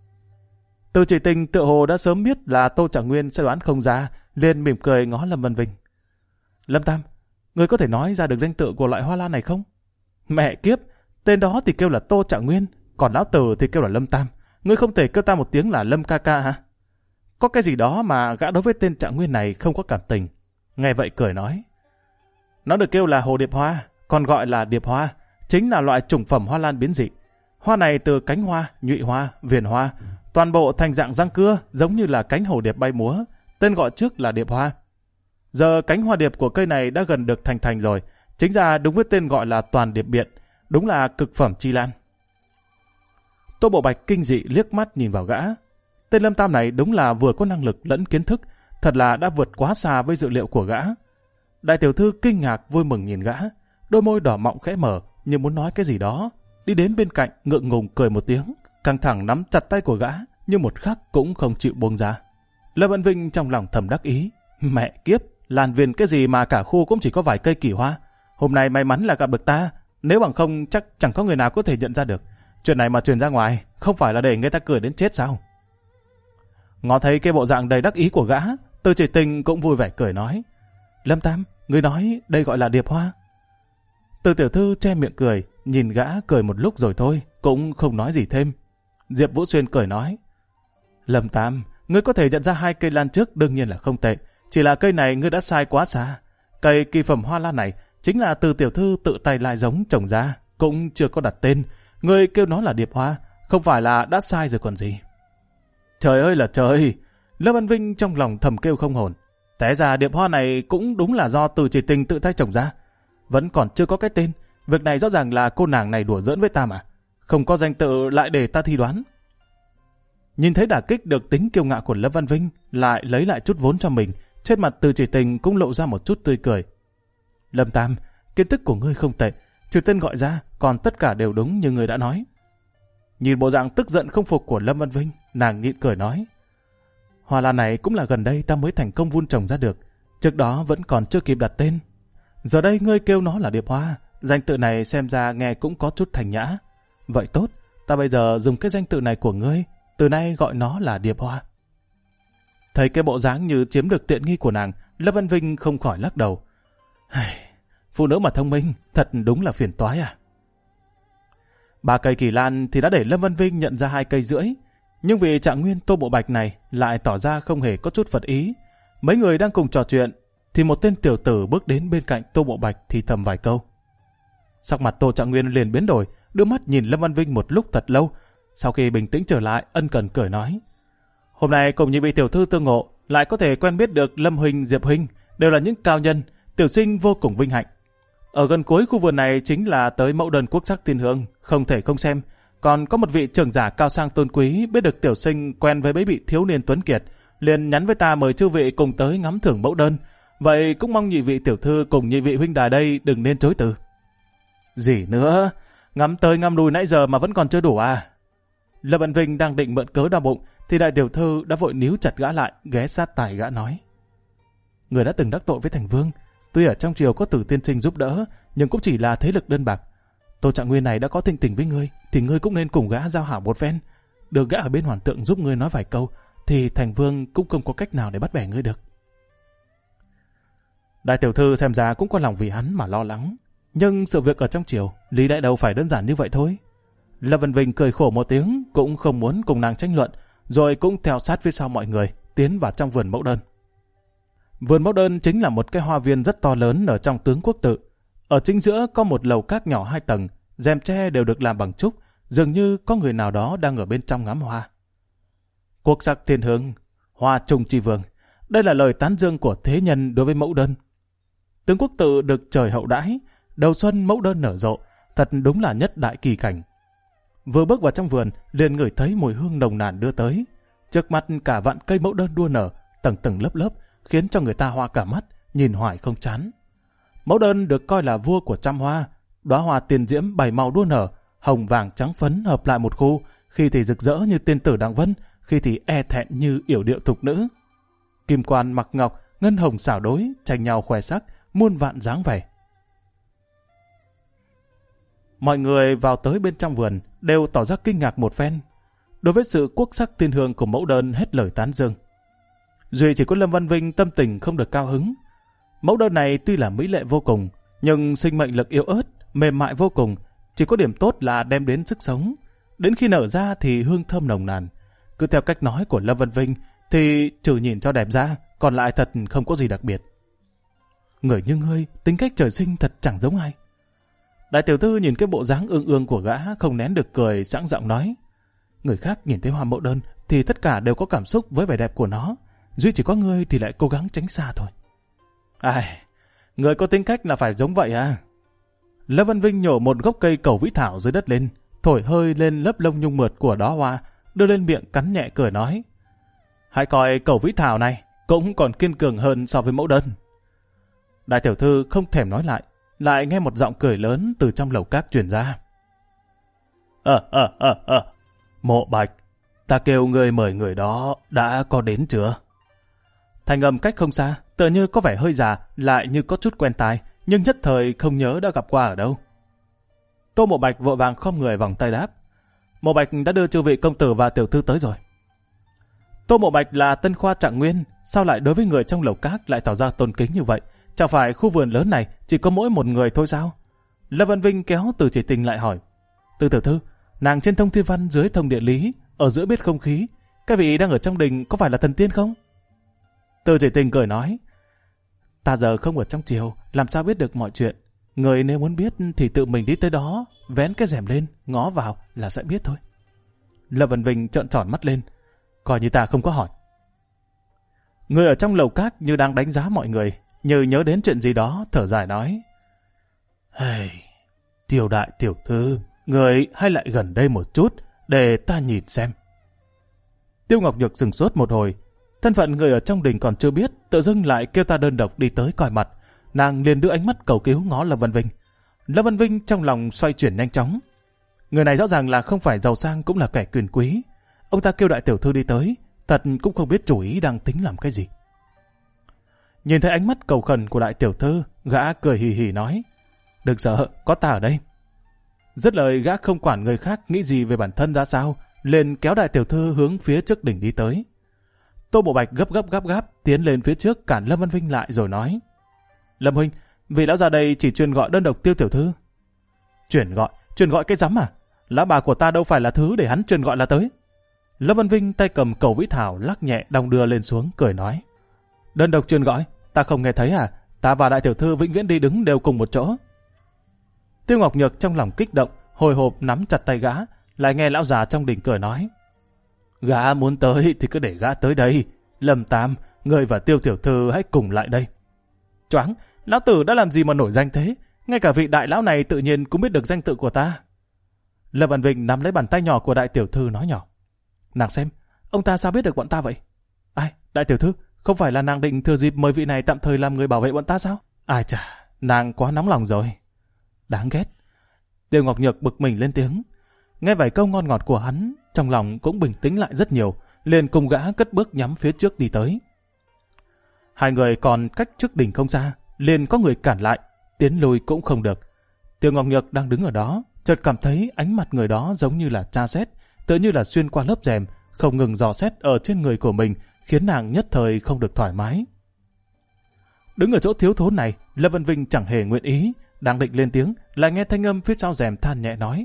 Từ Chỉ Tinh tựa hồ đã sớm biết là Tô Trạng Nguyên sẽ đoán không ra, liền mỉm cười ngó Lâm Văn Vinh. Lâm Tam, ngươi có thể nói ra được danh tự của loại hoa lan này không? Mẹ kiếp, tên đó thì kêu là Tô Trạng Nguyên, còn lão tử thì kêu là Lâm Tam. Ngươi không thể kêu ta một tiếng là Lâm ca ca hả? Có cái gì đó mà gã đối với tên Trạng Nguyên này không có cảm tình. Nghe vậy cười nói. Nó được kêu là hồ điệp hoa, còn gọi là điệp hoa, chính là loại chủng phẩm hoa lan biến dị. Hoa này từ cánh hoa, nhụy hoa, viền hoa, toàn bộ thành dạng răng cưa giống như là cánh hồ điệp bay múa, tên gọi trước là điệp hoa. Giờ cánh hoa điệp của cây này đã gần được thành rồi, chính ra đúng với tên gọi là toàn điệp biện, đúng là cực phẩm chi lan. Tô Mộ Bạch kinh dị liếc mắt nhìn vào gã. Tên Lâm Tam này đúng là vừa có năng lực lẫn kiến thức, thật là đã vượt quá xa với dự liệu của gã. Đại tiểu thư kinh ngạc vui mừng nhìn gã, đôi môi đỏ mọng khẽ mở như muốn nói cái gì đó, đi đến bên cạnh ngượng ngùng cười một tiếng, căng thẳng nắm chặt tay của gã như một khắc cũng không chịu buông ra. Lâm Văn Vinh trong lòng thầm đắc ý. Mẹ kiếp, Lan Viên cái gì mà cả khu cũng chỉ có vài cây kỳ hoa. Hôm nay may mắn là gặp được ta, nếu bằng không chắc chẳng có người nào có thể nhận ra được. Chuyện này mà truyền ra ngoài, không phải là để người ta cười đến chết sao? Ngó thấy cái bộ dạng đầy đắc ý của gã, Từ Chỉ Tình cũng vui vẻ cười nói. Lâm Tam, ngươi nói đây gọi là điệp hoa? Từ tiểu thư che miệng cười, nhìn gã cười một lúc rồi thôi, cũng không nói gì thêm. Diệp Vũ Xuyên cười nói. Lâm Tam, ngươi có thể nhận ra 2 cây lan trước đương nhiên là không tệ, chỉ là cây này ngươi đã sai quá xa. Cây kỳ phẩm hoa lan này chính là Từ tiểu thư tự tay lai giống trồng ra, cũng chưa có đặt tên. Ngươi kêu nó là điệp hoa, không phải là đã sai rồi còn gì. Trời ơi là trời! Lâm Văn Vinh trong lòng thầm kêu không hồn. Té ra điệp hoa này cũng đúng là do Từ Chỉ Tình tự tay trồng ra. Vẫn còn chưa có cái tên. Việc này rõ ràng là cô nàng này đùa giỡn với ta mà. Không có danh tự lại để ta thi đoán. Nhìn thấy đả kích được tính kiêu ngạo của Lâm Văn Vinh, lại lấy lại chút vốn cho mình, trên mặt Từ Chỉ Tình cũng lộ ra một chút tươi cười. Lâm Tam, kiến thức của ngươi không tệ, trừ tên gọi ra, còn tất cả đều đúng như ngươi đã nói. Nhìn bộ dạng tức giận không phục của Lâm Văn Vinh, nàng nhịn cười nói. Hoa lan này cũng là gần đây ta mới thành công vun trồng ra được, trước đó vẫn còn chưa kịp đặt tên. Giờ đây ngươi kêu nó là điệp hoa, danh tự này xem ra nghe cũng có chút thành nhã. Vậy tốt, ta bây giờ dùng cái danh tự này của ngươi, từ nay gọi nó là điệp hoa. Thấy cái bộ dáng như chiếm được tiện nghi của nàng, Lâm Văn Vinh không khỏi lắc đầu. Phụ nữ mà thông minh, thật đúng là phiền toái à. 3 cây kỳ lan thì đã để Lâm Văn Vinh nhận ra 2 cây rưỡi, nhưng vì Trạng Nguyên Tô Bộ Bạch này lại tỏ ra không hề có chút phật ý. Mấy người đang cùng trò chuyện, thì một tên tiểu tử bước đến bên cạnh Tô Bộ Bạch thì thầm vài câu. Sắc mặt Tô Trạng Nguyên liền biến đổi, đưa mắt nhìn Lâm Văn Vinh một lúc thật lâu. Sau khi bình tĩnh trở lại, ân cần cười nói. Hôm nay cùng nhị vị tiểu thư tương ngộ, lại có thể quen biết được Lâm Huynh, Diệp Huynh, đều là những cao nhân, tiểu sinh vô cùng vinh hạnh. Ở gần cuối khu vườn này chính là tới mẫu đơn quốc sắc thiên hương, không thể không xem. Còn có một vị trưởng giả cao sang tôn quý biết được tiểu sinh quen với mấy vị thiếu niên tuấn kiệt, liền nhắn với ta mời chư vị cùng tới ngắm thưởng mẫu đơn. Vậy cũng mong nhị vị tiểu thư cùng nhị vị huynh đài đây đừng nên chối từ. Gì nữa? Ngắm tới ngắm lui nãy giờ mà vẫn còn chưa đủ à? Lâm Văn Vinh đang định mượn cớ đau bụng thì đại tiểu thư đã vội níu chặt gã lại, ghé sát tai gã nói. Người đã từng đắc tội với thành vương, tuy ở trong triều có Tử tiên sinh giúp đỡ, nhưng cũng chỉ là thế lực đơn bạc. Tô Trạng Nguyên này đã có thịnh tình với ngươi, thì ngươi cũng nên cùng gã giao hảo một phen. Được gã ở bên hoàn tượng giúp ngươi nói vài câu, thì thành vương cũng không có cách nào để bắt bẻ ngươi được. Đại tiểu thư xem ra cũng có lòng vì hắn mà lo lắng, nhưng sự việc ở trong triều lý đại đâu phải đơn giản như vậy thôi. Lâm Văn Vinh cười khổ một tiếng, cũng không muốn cùng nàng tranh luận, rồi cũng theo sát phía sau mọi người tiến vào trong vườn mẫu đơn. Vườn mẫu đơn chính là một cái hoa viên rất to lớn ở trong Tướng Quốc Tự. Ở chính giữa có một lầu các nhỏ 2 tầng, rèm tre đều được làm bằng trúc, dường như có người nào đó đang ở bên trong ngắm hoa. Quốc sắc thiên hương, hoa trung tri vương, đây là lời tán dương của thế nhân đối với mẫu đơn. Tướng Quốc Tự được trời hậu đãi, đầu xuân mẫu đơn nở rộ, thật đúng là nhất đại kỳ cảnh. Vừa bước vào trong vườn, liền ngửi thấy mùi hương nồng nàn đưa tới. Trước mặt cả vạn cây mẫu đơn đua nở, tầng tầng lớp lớp, khiến cho người ta hoa cả mắt, nhìn hoài không chán. Mẫu đơn được coi là vua của trăm hoa, đóa hoa tiền diễm 7 màu đua nở, hồng vàng trắng phấn hợp lại một khu, khi thì rực rỡ như tiên tử Đặng Vân, khi thì e thẹn như yểu điệu thục nữ. Kim quan mặc ngọc, ngân hồng xảo đối, tranh nhau khoe sắc, muôn vạn dáng vẻ. Mọi người vào tới bên trong vườn đều tỏ ra kinh ngạc một phen. Đối với sự quốc sắc thiên hương của mẫu đơn hết lời tán dương. Duy chỉ có Lâm Văn Vinh tâm tình không được cao hứng. Mẫu đơn này tuy là mỹ lệ vô cùng, nhưng sinh mệnh lực yếu ớt, mềm mại vô cùng, chỉ có điểm tốt là đem đến sức sống. Đến khi nở ra thì hương thơm nồng nàn. Cứ theo cách nói của Lâm Văn Vinh thì trừ nhìn cho đẹp ra, còn lại thật không có gì đặc biệt. Người như ngươi, tính cách trời sinh thật chẳng giống ai. Đại tiểu thư nhìn cái bộ dáng ương ương của gã không nén được cười, sẵn giọng nói. Người khác nhìn thấy hoa mẫu đơn thì tất cả đều có cảm xúc với vẻ đẹp của nó. Duy chỉ có ngươi thì lại cố gắng tránh xa thôi. Ai, người có tính cách là phải giống vậy à? Lâm Văn Vinh nhổ một gốc cây cẩu vĩ thảo dưới đất lên, thổi hơi lên lớp lông nhung mượt của đóa hoa, đưa lên miệng cắn nhẹ cười nói. Hãy coi cẩu vĩ thảo này cũng còn kiên cường hơn so với mẫu đơn. Đại tiểu thư không thèm nói lại nghe một giọng cười lớn từ trong lầu các truyền ra. Mộ Bạch, ta kêu người mời người đó đã có đến chưa? Thanh âm cách không xa, tựa như có vẻ hơi già, lại như có chút quen tai, nhưng nhất thời không nhớ đã gặp qua ở đâu. Tô Mộ Bạch vội vàng khom người vòng tay đáp. Mộ Bạch đã đưa chư vị công tử và tiểu thư tới rồi. Tô Mộ Bạch là tân khoa trạng nguyên, sao lại đối với người trong lầu các lại tỏ ra tôn kính như vậy? Chẳng phải khu vườn lớn này chỉ có mỗi một người thôi sao? Lâm Văn Vinh kéo Từ Chỉ Tình lại hỏi. Từ tiểu thư, nàng trên thông thiên văn dưới thông địa lý, ở giữa biết không khí, các vị đang ở trong đình có phải là thần tiên không? Từ Chỉ Tình cười nói. Ta giờ không ở trong triều, làm sao biết được mọi chuyện. Người nếu muốn biết thì tự mình đi tới đó, vén cái rèm lên, ngó vào là sẽ biết thôi. Lâm Văn Vinh trợn tròn mắt lên, coi như ta không có hỏi. Người ở trong lầu cát như đang đánh giá mọi người, như nhớ đến chuyện gì đó, thở dài nói. Hey, Tiêu đại tiểu thư, người hay lại gần đây một chút, để ta nhìn xem. Tiêu Ngọc Nhược sừng sốt một hồi, thân phận người ở trong đình còn chưa biết, tự dưng lại kêu ta đơn độc đi tới coi mặt. Nàng liền đưa ánh mắt cầu cứu ngó Lâm Văn Vinh. Lâm Văn Vinh trong lòng xoay chuyển nhanh chóng. Người này rõ ràng là không phải giàu sang cũng là kẻ quyền quý. Ông ta kêu đại tiểu thư đi tới, thật cũng không biết chủ ý đang tính làm cái gì. Nhìn thấy ánh mắt cầu khẩn của đại tiểu thư, gã cười hì hì nói. Đừng sợ, có ta ở đây. Dứt lời gã không quản người khác nghĩ gì về bản thân ra sao, liền kéo đại tiểu thư hướng phía trước đỉnh đi tới. Tô Bộ Bạch gấp tiến lên phía trước cản Lâm Văn Vinh lại rồi nói. Lâm huynh, vị lão già đây chỉ truyền gọi đơn độc Tiêu tiểu thư. Truyền gọi cái rắm à? Lão bà của ta đâu phải là thứ để hắn truyền gọi là tới. Lâm Văn Vinh tay cầm cầu vĩ thảo lắc nhẹ đong đưa lên xuống cười nói. Đơn độc truyền gọi, ta không nghe thấy à? Ta và đại tiểu thư vĩnh viễn đi đứng đều cùng một chỗ. Tiêu Ngọc Nhược trong lòng kích động, hồi hộp nắm chặt tay gã, lại nghe lão già trong đình cười nói. Gã muốn tới thì cứ để gã tới đây. Lâm Tam, ngươi và Tiêu tiểu thư hãy cùng lại đây. Choáng, lão tử đã làm gì mà nổi danh thế? Ngay cả vị đại lão này tự nhiên cũng biết được danh tự của ta. Lâm Văn Vinh nắm lấy bàn tay nhỏ của đại tiểu thư nói nhỏ. Nàng xem, ông ta sao biết được bọn ta vậy? Ai, đại tiểu thư, không phải là nàng định thừa dịp mời vị này tạm thời làm người bảo vệ bọn ta sao? Ai chà, nàng quá nóng lòng rồi. Đáng ghét. Tiêu Ngọc Nhược bực mình lên tiếng. Nghe vài câu ngon ngọt của hắn, trong lòng cũng bình tĩnh lại rất nhiều, liền cùng gã cất bước nhắm phía trước đi tới. Hai người còn cách trước đỉnh không xa, liền có người cản lại, tiến lùi cũng không được. Tiêu Ngọc Nhược đang đứng ở đó, chợt cảm thấy ánh mặt người đó giống như là tra xét, tựa như là xuyên qua lớp rèm, không ngừng dò xét ở trên người của mình, khiến nàng nhất thời không được thoải mái. Đứng ở chỗ thiếu thốn này, Lâm Văn Vinh chẳng hề nguyện ý, đang định lên tiếng, lại nghe thanh âm phía sau rèm than nhẹ nói.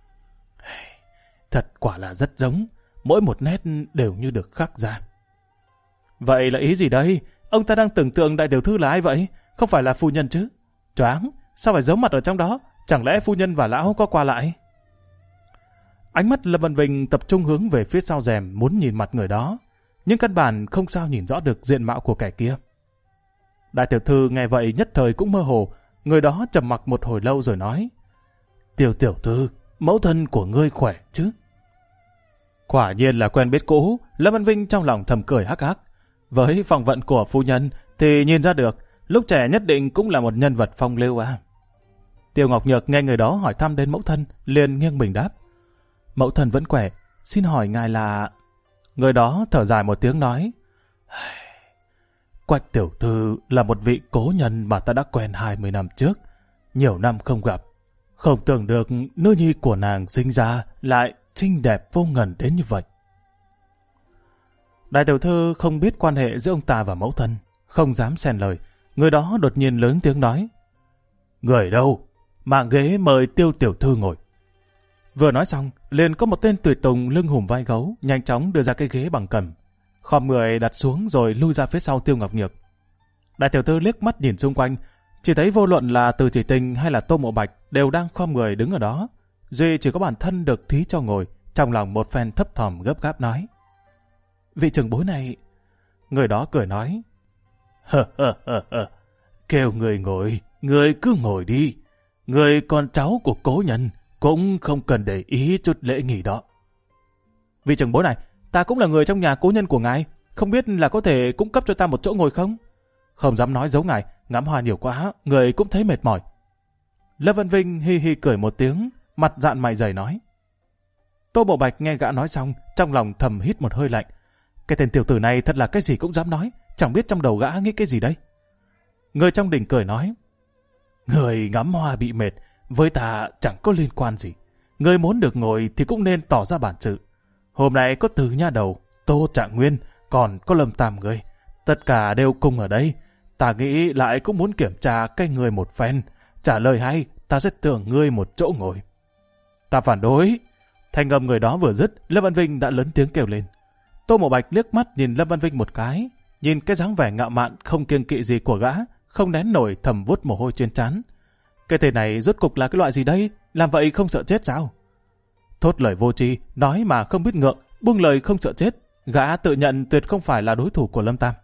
Thật quả là rất giống, mỗi một nét đều như được khắc ra. Vậy là ý gì đây? Ông ta đang tưởng tượng đại tiểu thư là ai vậy? Không phải là phu nhân chứ? Choáng, sao phải giấu mặt ở trong đó? Chẳng lẽ phu nhân và lão có qua lại? Ánh mắt Lâm Văn Vinh tập trung hướng về phía sau rèm muốn nhìn mặt người đó, nhưng căn bản không sao nhìn rõ được diện mạo của kẻ kia. Đại tiểu thư nghe vậy nhất thời cũng mơ hồ, người đó trầm mặc một hồi lâu rồi nói. Tiêu tiểu thư, mẫu thân của ngươi khỏe chứ? Quả nhiên là quen biết cũ, Lâm Văn Vinh trong lòng thầm cười hắc hắc. Với phong vận của phu nhân thì nhìn ra được, lúc trẻ nhất định cũng là một nhân vật phong lưu à. Tiêu Ngọc Nhược nghe người đó hỏi thăm đến mẫu thân, liền nghiêng mình đáp. Mẫu thân vẫn khỏe, xin hỏi ngài là... Người đó thở dài một tiếng nói. Quách tiểu thư là một vị cố nhân mà ta đã quen 20 năm trước, nhiều năm không gặp. Không tưởng được nữ nhi của nàng sinh ra lại xinh đẹp vô ngần đến như vậy. Đại tiểu thư không biết quan hệ giữa ông ta và mẫu thân, không dám xen lời. Người đó đột nhiên lớn tiếng nói. Người đâu? Mạng ghế mời Tiêu tiểu thư ngồi. Vừa nói xong, liền có một tên tùy tùng lưng hùm vai gấu, nhanh chóng đưa ra cái ghế bằng cầm. Khom người đặt xuống rồi lui ra phía sau Tiêu Ngọc Nhược. Đại tiểu thư liếc mắt nhìn xung quanh, chỉ thấy vô luận là Từ Chỉ Tình hay là Tô Mộ Bạch đều đang khom người đứng ở đó. Duy chỉ có bản thân được thí cho ngồi, trong lòng một phen thấp thỏm gấp gáp nói. Vị trưởng bối này... Người đó cười nói. Kêu người ngồi, người cứ ngồi đi. Người con cháu của cố nhân cũng không cần để ý chút lễ nghi đó. Vị trưởng bối này, ta cũng là người trong nhà cố nhân của ngài, không biết là có thể cung cấp cho ta một chỗ ngồi không? Không dám nói giấu ngài, ngắm hoa nhiều quá, người cũng thấy mệt mỏi. Lâm Văn Vinh hi hi cười một tiếng, mặt dạn mày dày nói. Tô Bộ Bạch nghe gã nói xong, trong lòng thầm hít một hơi lạnh. Cái tên tiểu tử này thật là cái gì cũng dám nói, chẳng biết trong đầu gã nghĩ cái gì đây. Người trong đình cười nói, người ngắm hoa bị mệt, với ta chẳng có liên quan gì. Người muốn được ngồi thì cũng nên tỏ ra bản sự. Hôm nay có Từ Nha Đầu, Tô Trạng Nguyên, còn có Lâm Tam người. Tất cả đều cùng ở đây. Ta nghĩ lại cũng muốn kiểm tra cái người một phen. Trả lời hay, ta sẽ tưởng ngươi một chỗ ngồi. Ta phản đối. Thanh âm người đó vừa dứt, Lâm Văn Vinh đã lớn tiếng kêu lên. Tô Mộ Bạch liếc mắt nhìn Lâm Văn Vinh một cái, nhìn cái dáng vẻ ngạo mạn không kiêng kỵ gì của gã, không nén nổi thầm vuốt mồ hôi trên trán. Cái tên này rốt cục là cái loại gì đây? Làm vậy không sợ chết sao? Thốt lời vô tri, nói mà không biết ngượng, buông lời không sợ chết. Gã tự nhận tuyệt không phải là đối thủ của Lâm Tam.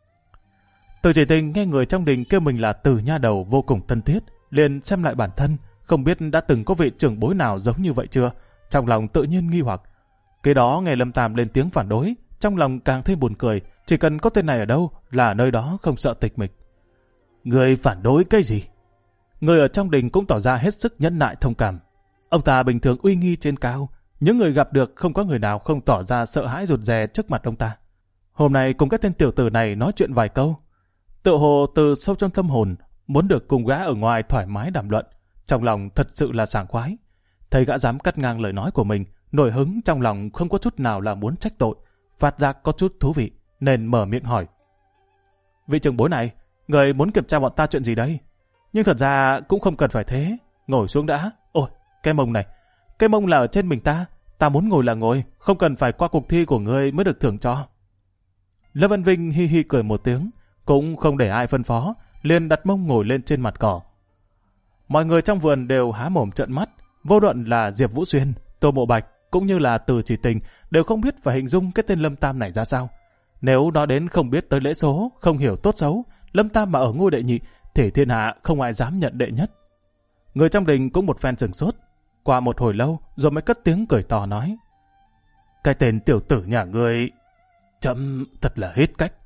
Từ Chỉ Tình nghe người trong đình kêu mình là Từ Nha Đầu vô cùng thân thiết, liền xem lại bản thân, không biết đã từng có vị trưởng bối nào giống như vậy chưa. Trong lòng tự nhiên nghi hoặc. Kế đó nghe Lâm Tam lên tiếng phản đối, trong lòng càng thêm buồn cười. Chỉ cần có tên này ở đâu là nơi đó không sợ tịch mịch. Người phản đối cái gì? Người ở trong đình cũng tỏ ra hết sức nhẫn nại thông cảm. Ông ta bình thường uy nghi trên cao, những người gặp được không có người nào không tỏ ra sợ hãi rụt rè trước mặt ông ta. Hôm nay cùng cái tên tiểu tử này nói chuyện vài câu, tự hồ từ sâu trong tâm hồn muốn được cùng gã ở ngoài thoải mái đàm luận, trong lòng thật sự là sảng khoái. Thấy gã dám cắt ngang lời nói của mình, nổi hứng trong lòng không có chút nào là muốn trách tội, phát giác có chút thú vị nên mở miệng hỏi. Vị trưởng bối này, người muốn kiểm tra bọn ta chuyện gì đây? Nhưng thật ra cũng không cần phải thế, ngồi xuống đã. Ôi, cái mông này, cái mông là ở trên mình ta muốn ngồi là ngồi, không cần phải qua cuộc thi của ngươi mới được thưởng cho. Lâm Văn Vinh hi hi cười một tiếng, cũng không để ai phân phó, liền đặt mông ngồi lên trên mặt cỏ. Mọi người trong vườn đều há mồm trợn mắt, vô luận là Diệp Vũ Xuyên, Tô Mộ Bạch cũng như là Từ Chỉ Tình đều không biết phải hình dung cái tên Lâm Tam này ra sao. Nếu nói đến không biết tới lễ số, không hiểu tốt xấu, Lâm Tam mà ở ngôi đệ nhị thì thiên hạ không ai dám nhận đệ nhất. Người trong đình cũng một phen sửng sốt, qua một hồi lâu rồi mới cất tiếng cười to nói: cái tên tiểu tử nhà ngươi chậm thật là hết cách,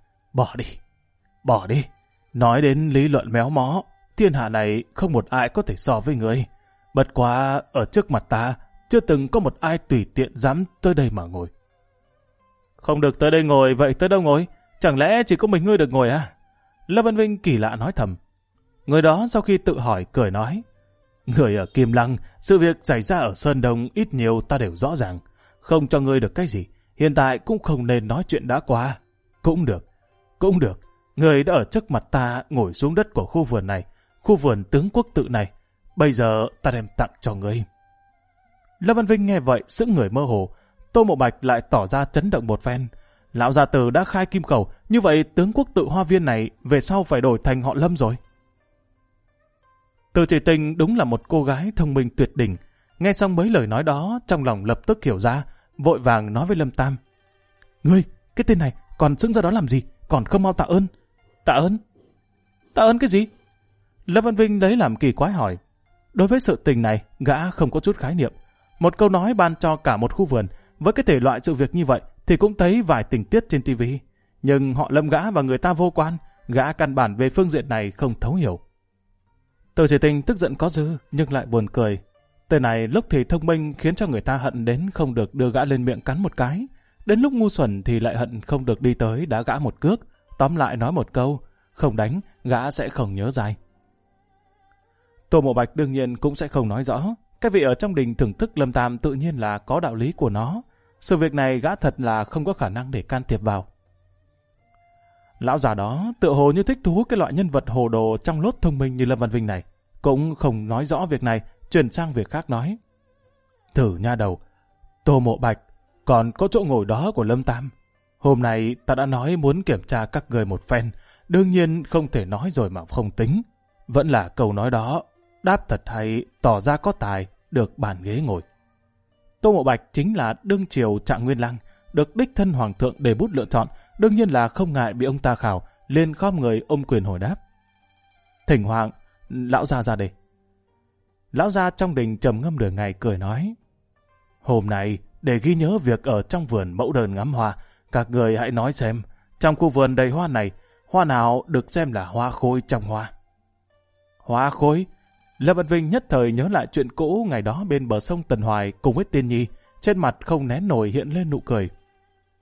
bỏ đi. Nói đến lý luận méo mó, thiên hạ này không một ai có thể so với ngươi. Bất quá ở trước mặt ta chưa từng có một ai tùy tiện dám tới đây mà ngồi. Không được tới đây ngồi, vậy tới đâu ngồi? Chẳng lẽ chỉ có mình ngươi được ngồi à? Lâm Văn Vinh kỳ lạ nói thầm. Người đó sau khi tự hỏi cười nói: người ở Kim Lăng, sự việc xảy ra ở Sơn Đông ít nhiều ta đều rõ ràng. Không cho ngươi được cái gì, hiện tại cũng không nên nói chuyện đã qua. Cũng được. Người đã ở trước mặt ta ngồi xuống đất của khu vườn này, khu vườn Tướng Quốc tự này. Bây giờ ta đem tặng cho ngươi. Lâm Văn Vinh nghe vậy sững người mơ hồ. Tô Mộ Bạch lại tỏ ra chấn động một phen. Lão gia tử đã khai kim khẩu, như vậy Tướng Quốc tự Hoa Viên này về sau phải đổi thành họ Lâm rồi. Từ Chỉ Tình đúng là một cô gái thông minh tuyệt đỉnh. Nghe xong mấy lời nói đó, trong lòng lập tức hiểu ra, vội vàng nói với Lâm Tam: ngươi, cái tên này còn xứng ra đó làm gì, còn không mau tạ ơn. Tạ ơn cái gì? Lâm Văn Vinh lấy làm kỳ quái hỏi. Đối với sự tình này, gã không có chút khái niệm. Một câu nói ban cho cả một khu vườn, với cái thể loại sự việc như vậy thì cũng thấy vài tình tiết trên tivi. Nhưng họ Lâm gã và người ta vô quan, gã căn bản về phương diện này không thấu hiểu. Từ Chỉ Tình tức giận có dư nhưng lại buồn cười. Tên này lúc thì thông minh khiến cho người ta hận đến không được đưa gã lên miệng cắn một cái. Đến lúc ngu xuẩn thì lại hận không được đi tới đá gã một cước. Tóm lại nói một câu, không đánh, gã sẽ không nhớ dài. Tô Mộ Bạch đương nhiên cũng sẽ không nói rõ. Cái vị ở trong đình thưởng thức Lâm Tam tự nhiên là có đạo lý của nó. Sự việc này gã thật là không có khả năng để can thiệp vào. Lão già đó tựa hồ như thích thú cái loại nhân vật hồ đồ trong lốt thông minh như Lâm Văn Vinh này. Cũng không nói rõ việc này, chuyển sang việc khác nói: Thử Nha Đầu, Tô Mộ Bạch, còn có chỗ ngồi đó của Lâm Tam. Hôm nay ta đã nói muốn kiểm tra các người một phen, đương nhiên không thể nói rồi mà không tính. Vẫn là câu nói đó, đáp thật hay, tỏ ra có tài, được bàn ghế ngồi. Tô Mộ Bạch chính là đương triều Trạng Nguyên Lăng, được đích thân hoàng thượng đề bút lựa chọn, đương nhiên là không ngại bị ông ta khảo, liền khom người ôm quyền hồi đáp: Thỉnh hoàng, lão gia ra đây. Lão gia trong đình trầm ngâm nửa ngày cười nói: Hôm nay, để ghi nhớ việc ở trong vườn mẫu đơn ngắm hoa, các người hãy nói xem, trong khu vườn đầy hoa này, hoa nào được xem là hoa khôi trong hoa? Hoa khôi? Lâm Văn Vinh nhất thời nhớ lại chuyện cũ ngày đó bên bờ sông Tần Hoài cùng với Tiên Nhi, trên mặt không nén nổi hiện lên nụ cười.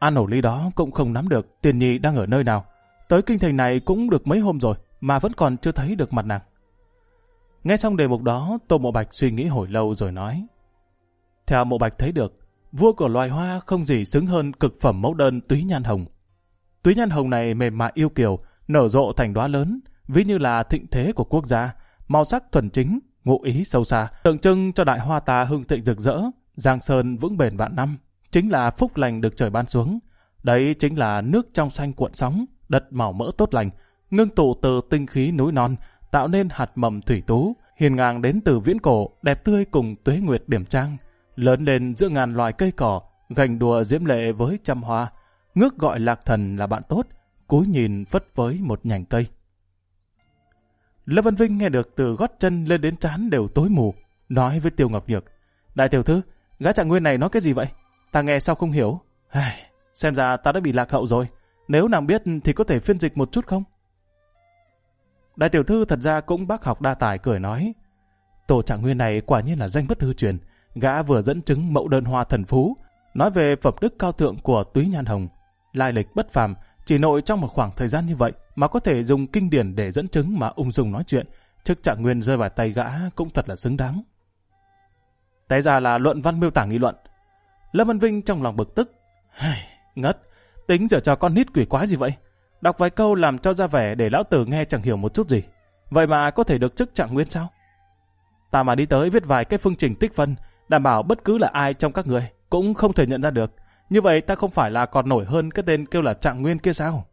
An ổ ly đó cũng không nắm được Tiền Nhi đang ở nơi nào. Tới kinh thành này cũng được mấy hôm rồi mà vẫn còn chưa thấy được mặt nàng. Nghe xong đề mục đó, Tô Mộ Bạch suy nghĩ hồi lâu rồi nói. Theo Mộ Bạch thấy được, vua của loài hoa không gì xứng hơn cực phẩm mẫu đơn Túy Nhan Hồng. Túy Nhan Hồng này mềm mại yêu kiều, nở rộ thành đóa lớn, ví như là thịnh thế của quốc gia, màu sắc thuần chính, ngụ ý sâu xa, tượng trưng cho đại hoa ta hưng thịnh rực rỡ, giang sơn vững bền vạn năm, chính là phúc lành được trời ban xuống. Đấy chính là nước trong xanh cuộn sóng, đất màu mỡ tốt lành, ngưng tụ từ tinh khí núi non, tạo nên hạt mầm thủy tú, hiền ngang đến từ viễn cổ, đẹp tươi cùng tuế nguyệt điểm trang, lớn lên giữa ngàn loài cây cỏ, gành đùa diễm lệ với trăm hoa, ngước gọi lạc thần là bạn tốt, cúi nhìn phất với một nhành cây. Lâm Vân Vinh nghe được từ gót chân lên đến trán đều tối mù, nói với Tiêu Ngọc Nhược: Đại tiểu thư, gã Trạng Nguyên này nói cái gì vậy? Ta nghe sao không hiểu? Xem ra ta đã bị lạc hậu rồi. Nếu nàng biết thì có thể phiên dịch một chút không? Đại tiểu thư thật ra cũng bác học đa tài, cười nói: Tô Trạng Nguyên này quả nhiên là danh bất hư truyền. Gã vừa dẫn chứng mẫu đơn hoa thần phú, nói về phẩm đức cao thượng của Túy Nhan Hồng, lai lịch bất phàm. Chỉ nội trong một khoảng thời gian như vậy mà có thể dùng kinh điển để dẫn chứng mà ung dung nói chuyện, chức Trạng Nguyên rơi vào tay gã cũng thật là xứng đáng. Té ra là luận văn miêu tả nghị luận. Lâm Vân Vinh trong lòng bực tức. Ngất, tính giờ cho con nít quỷ quái gì vậy? Đọc vài câu làm cho ra vẻ để lão tử nghe chẳng hiểu một chút gì. Vậy mà có thể được chức Trạng Nguyên sao? Ta mà đi tới viết vài cái phương trình tích phân, đảm bảo bất cứ là ai trong các người cũng không thể nhận ra được. Như vậy ta không phải là còn nổi hơn cái tên kêu là Trạng Nguyên kia sao?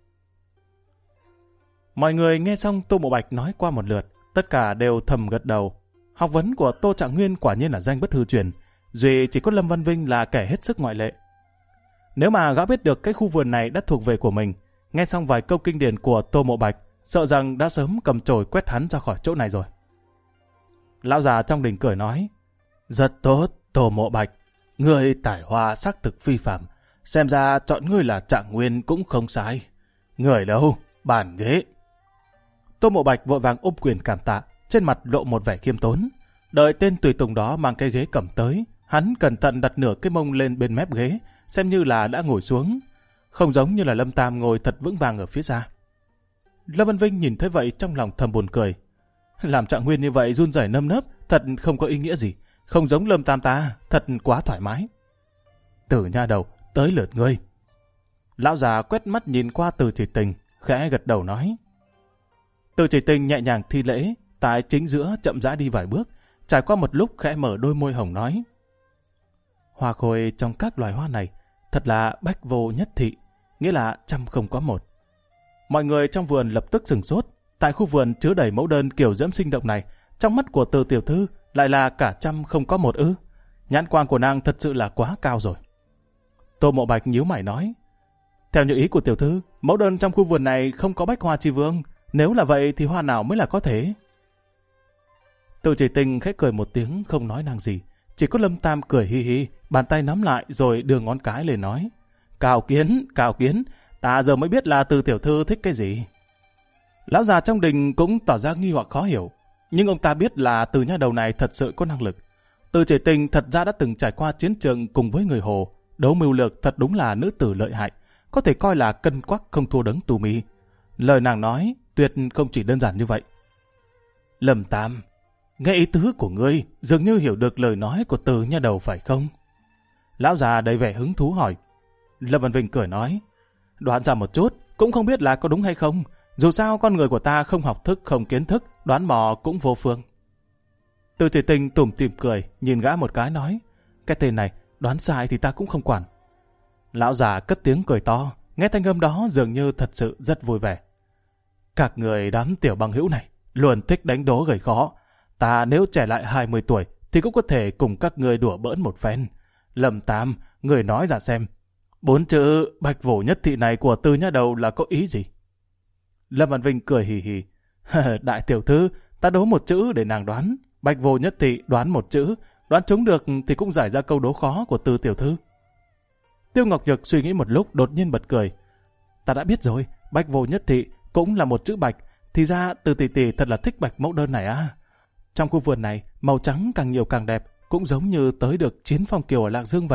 Mọi người nghe xong Tô Mộ Bạch nói qua một lượt, tất cả đều thầm gật đầu. Học vấn của Tô Trạng Nguyên quả nhiên là danh bất hư truyền, duy chỉ có Lâm Văn Vinh là kẻ hết sức ngoại lệ. Nếu mà gã biết được cái khu vườn này đã thuộc về của mình, nghe xong vài câu kinh điển của Tô Mộ Bạch, sợ rằng đã sớm cầm chổi quét hắn ra khỏi chỗ này rồi. Lão già trong đình cười nói: Rất tốt, Tô Mộ Bạch, ngươi tài hoa sắc thực phi phàm, xem ra chọn ngươi là Trạng Nguyên cũng không sai. Người đâu, bàn ghế. Tô Mộ Bạch vội vàng ôm quyền cảm tạ, trên mặt lộ một vẻ khiêm tốn. Đợi tên tùy tùng đó mang cái ghế cầm tới, hắn cẩn thận đặt nửa cái mông lên bên mép ghế, xem như là đã ngồi xuống, không giống như là Lâm Tam ngồi thật vững vàng ở phía xa. Lâm Văn Vinh nhìn thấy vậy trong lòng thầm buồn cười. Làm Trạng Nguyên như vậy run rẩy nơm nớp, thật không có ý nghĩa gì, không giống Lâm Tam ta, thật quá thoải mái. Tử nha đầu, tới lượt ngươi. Lão già quét mắt nhìn qua Từ Chỉ Tình, khẽ gật đầu nói. Từ Chỉ Tình nhẹ nhàng thi lễ, tại chính giữa chậm rãi đi vài bước, trải qua một lúc khẽ mở đôi môi hồng nói: Hoa khôi trong các loài hoa này thật là bách vô nhất thị, nghĩa là trăm không có một. Mọi người trong vườn lập tức sửng sốt. Tại khu vườn chứa đầy mẫu đơn kiểu diễm sinh động này, trong mắt của Từ tiểu thư lại là cả trăm không có một ư? Nhãn quan của nàng thật sự là quá cao rồi. Tô Mộ Bạch nhíu mày nói: Theo như ý của tiểu thư, mẫu đơn trong khu vườn này không có bách hoa chi vương, nếu là vậy thì hoa nào mới là có thể? Từ Chỉ Tình khẽ cười một tiếng không nói năng gì, chỉ có Lâm Tam cười hi hi, bàn tay nắm lại rồi đưa ngón cái lên nói: Cao kiến, ta giờ mới biết là Từ tiểu thư thích cái gì. Lão già trong đình cũng tỏ ra nghi hoặc khó hiểu, nhưng ông ta biết là Từ nha đầu này thật sự có năng lực. Từ Chỉ Tình thật ra đã từng trải qua chiến trường cùng với người Hồ, đấu mưu lược thật đúng là nữ tử lợi hại, có thể coi là cân quắc không thua đấng tù mì. Lời nàng nói tuyệt không chỉ đơn giản như vậy. Lâm Tam, nghe ý tứ của ngươi dường như hiểu được lời nói của Từ nha đầu phải không? Lão già đầy vẻ hứng thú hỏi. Lâm Văn Vinh cười nói: Đoán ra một chút, cũng không biết là có đúng hay không. Dù sao con người của ta không học thức không kiến thức, đoán mò cũng vô phương. Từ Chỉ Tình tủm tỉm cười, nhìn gã một cái nói: Cái tên này, đoán sai thì ta cũng không quản. Lão già cất tiếng cười to, nghe thanh âm đó dường như thật sự rất vui vẻ. Các người đám tiểu bằng hữu này luôn thích đánh đố gây khó. Ta nếu trẻ lại 20 tuổi thì cũng có thể cùng các người đùa bỡn một phen. Lâm Tam, người nói ra xem, 4 chữ bạch vô nhất thị này của Từ nha đầu là có ý gì? Lâm Văn Vinh cười hì hì. Đại tiểu thư, ta đố một chữ để nàng đoán. Bạch vô nhất thị đoán một chữ, đoán trúng được thì cũng giải ra câu đố khó của Từ tiểu thư. Tiêu Ngọc Nhược suy nghĩ một lúc đột nhiên bật cười. Ta đã biết rồi, bạch vô nhất thị cũng là một chữ bạch, thì ra Từ tỷ tỷ thật là thích bạch mẫu đơn này à. Trong khu vườn này, màu trắng càng nhiều càng đẹp, cũng giống như tới được Chiến Phong Kiều ở Lạc Dương vậy.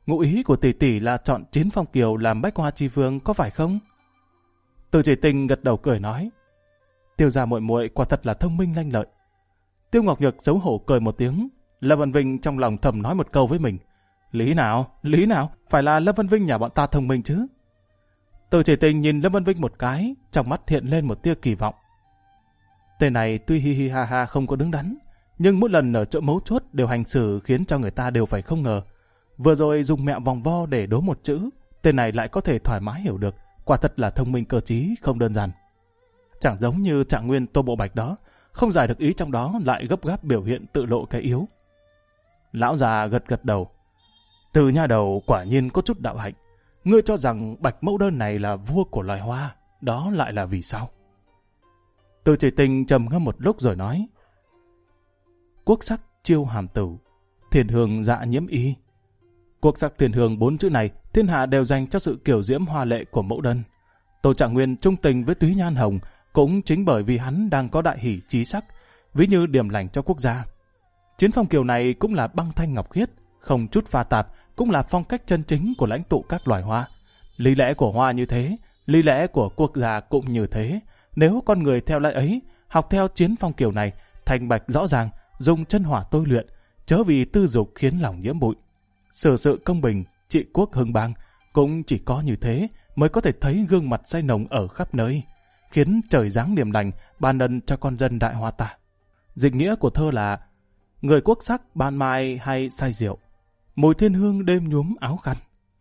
ngụ ý của tỷ tỷ là chọn Chiến Phong Kiều làm Bách Hoa Chi Vương có phải không? Từ Chỉ Tình gật đầu cười nói, Tiêu gia muội muội quả thật là thông minh lanh lợi. Tiêu Ngọc Nhược xấu hổ cười một tiếng. Lâm Vân Vinh trong lòng thầm nói một câu với mình, lý nào, phải là Lâm Vân Vinh nhà bọn ta thông minh chứ. Từ Chỉ Tình nhìn Lâm Vân Vinh một cái, trong mắt hiện lên một tia kỳ vọng. Tên này tuy hi hi ha ha không có đứng đắn, nhưng mỗi lần ở chỗ mấu chốt đều hành xử khiến cho người ta đều phải không ngờ. Vừa rồi dùng mẹo vòng vo để đố một chữ, tên này lại có thể thoải mái hiểu được, quả thật là thông minh cơ trí, không đơn giản. Chẳng giống như Trạng Nguyên Tô Bộ Bạch đó, không giải được ý trong đó lại gấp gáp biểu hiện tự lộ cái yếu. Lão già gật đầu. Từ nha đầu quả nhiên có chút đạo hạnh. Ngươi cho rằng Bạch Mẫu Đơn này là vua của loài hoa, đó lại là vì sao? Từ Chỉ Tình trầm ngâm một lúc rồi nói, quốc sắc chiêu hàm tử, thiền hương dạ nhiễm y. Quốc sắc thiền hương 4 chữ này, thiên hạ đều dành cho sự kiểu diễm hoa lệ của Mẫu Đơn. Tô Trạng Nguyên trung tình với Túy Nhan Hồng cũng chính bởi vì hắn đang có đại hỷ chí sắc, ví như điểm lành cho quốc gia. Chiến Phong Kiều này cũng là băng thanh ngọc khiết, không chút pha tạp, cũng là phong cách chân chính của lãnh tụ các loài hoa. Lý lẽ của hoa như thế, lý lẽ của quốc gia cũng như thế. Nếu con người theo lẽ ấy, học theo Chiến Phong Kiều này, thành bạch rõ ràng, dùng chân hỏa tôi luyện, chớ vì tư dục khiến lòng nhiễm bụi. Xử sự công bình, trị quốc hưng bang, cũng chỉ có như thế mới có thể thấy gương mặt say nồng ở khắp nơi, khiến trời giáng điềm lành, ban ân cho con dân đại hoa ta. Dịch nghĩa của thơ là người quốc sắc ban mai hay say rượu, mùi thiên hương đêm nhuốm áo khăn.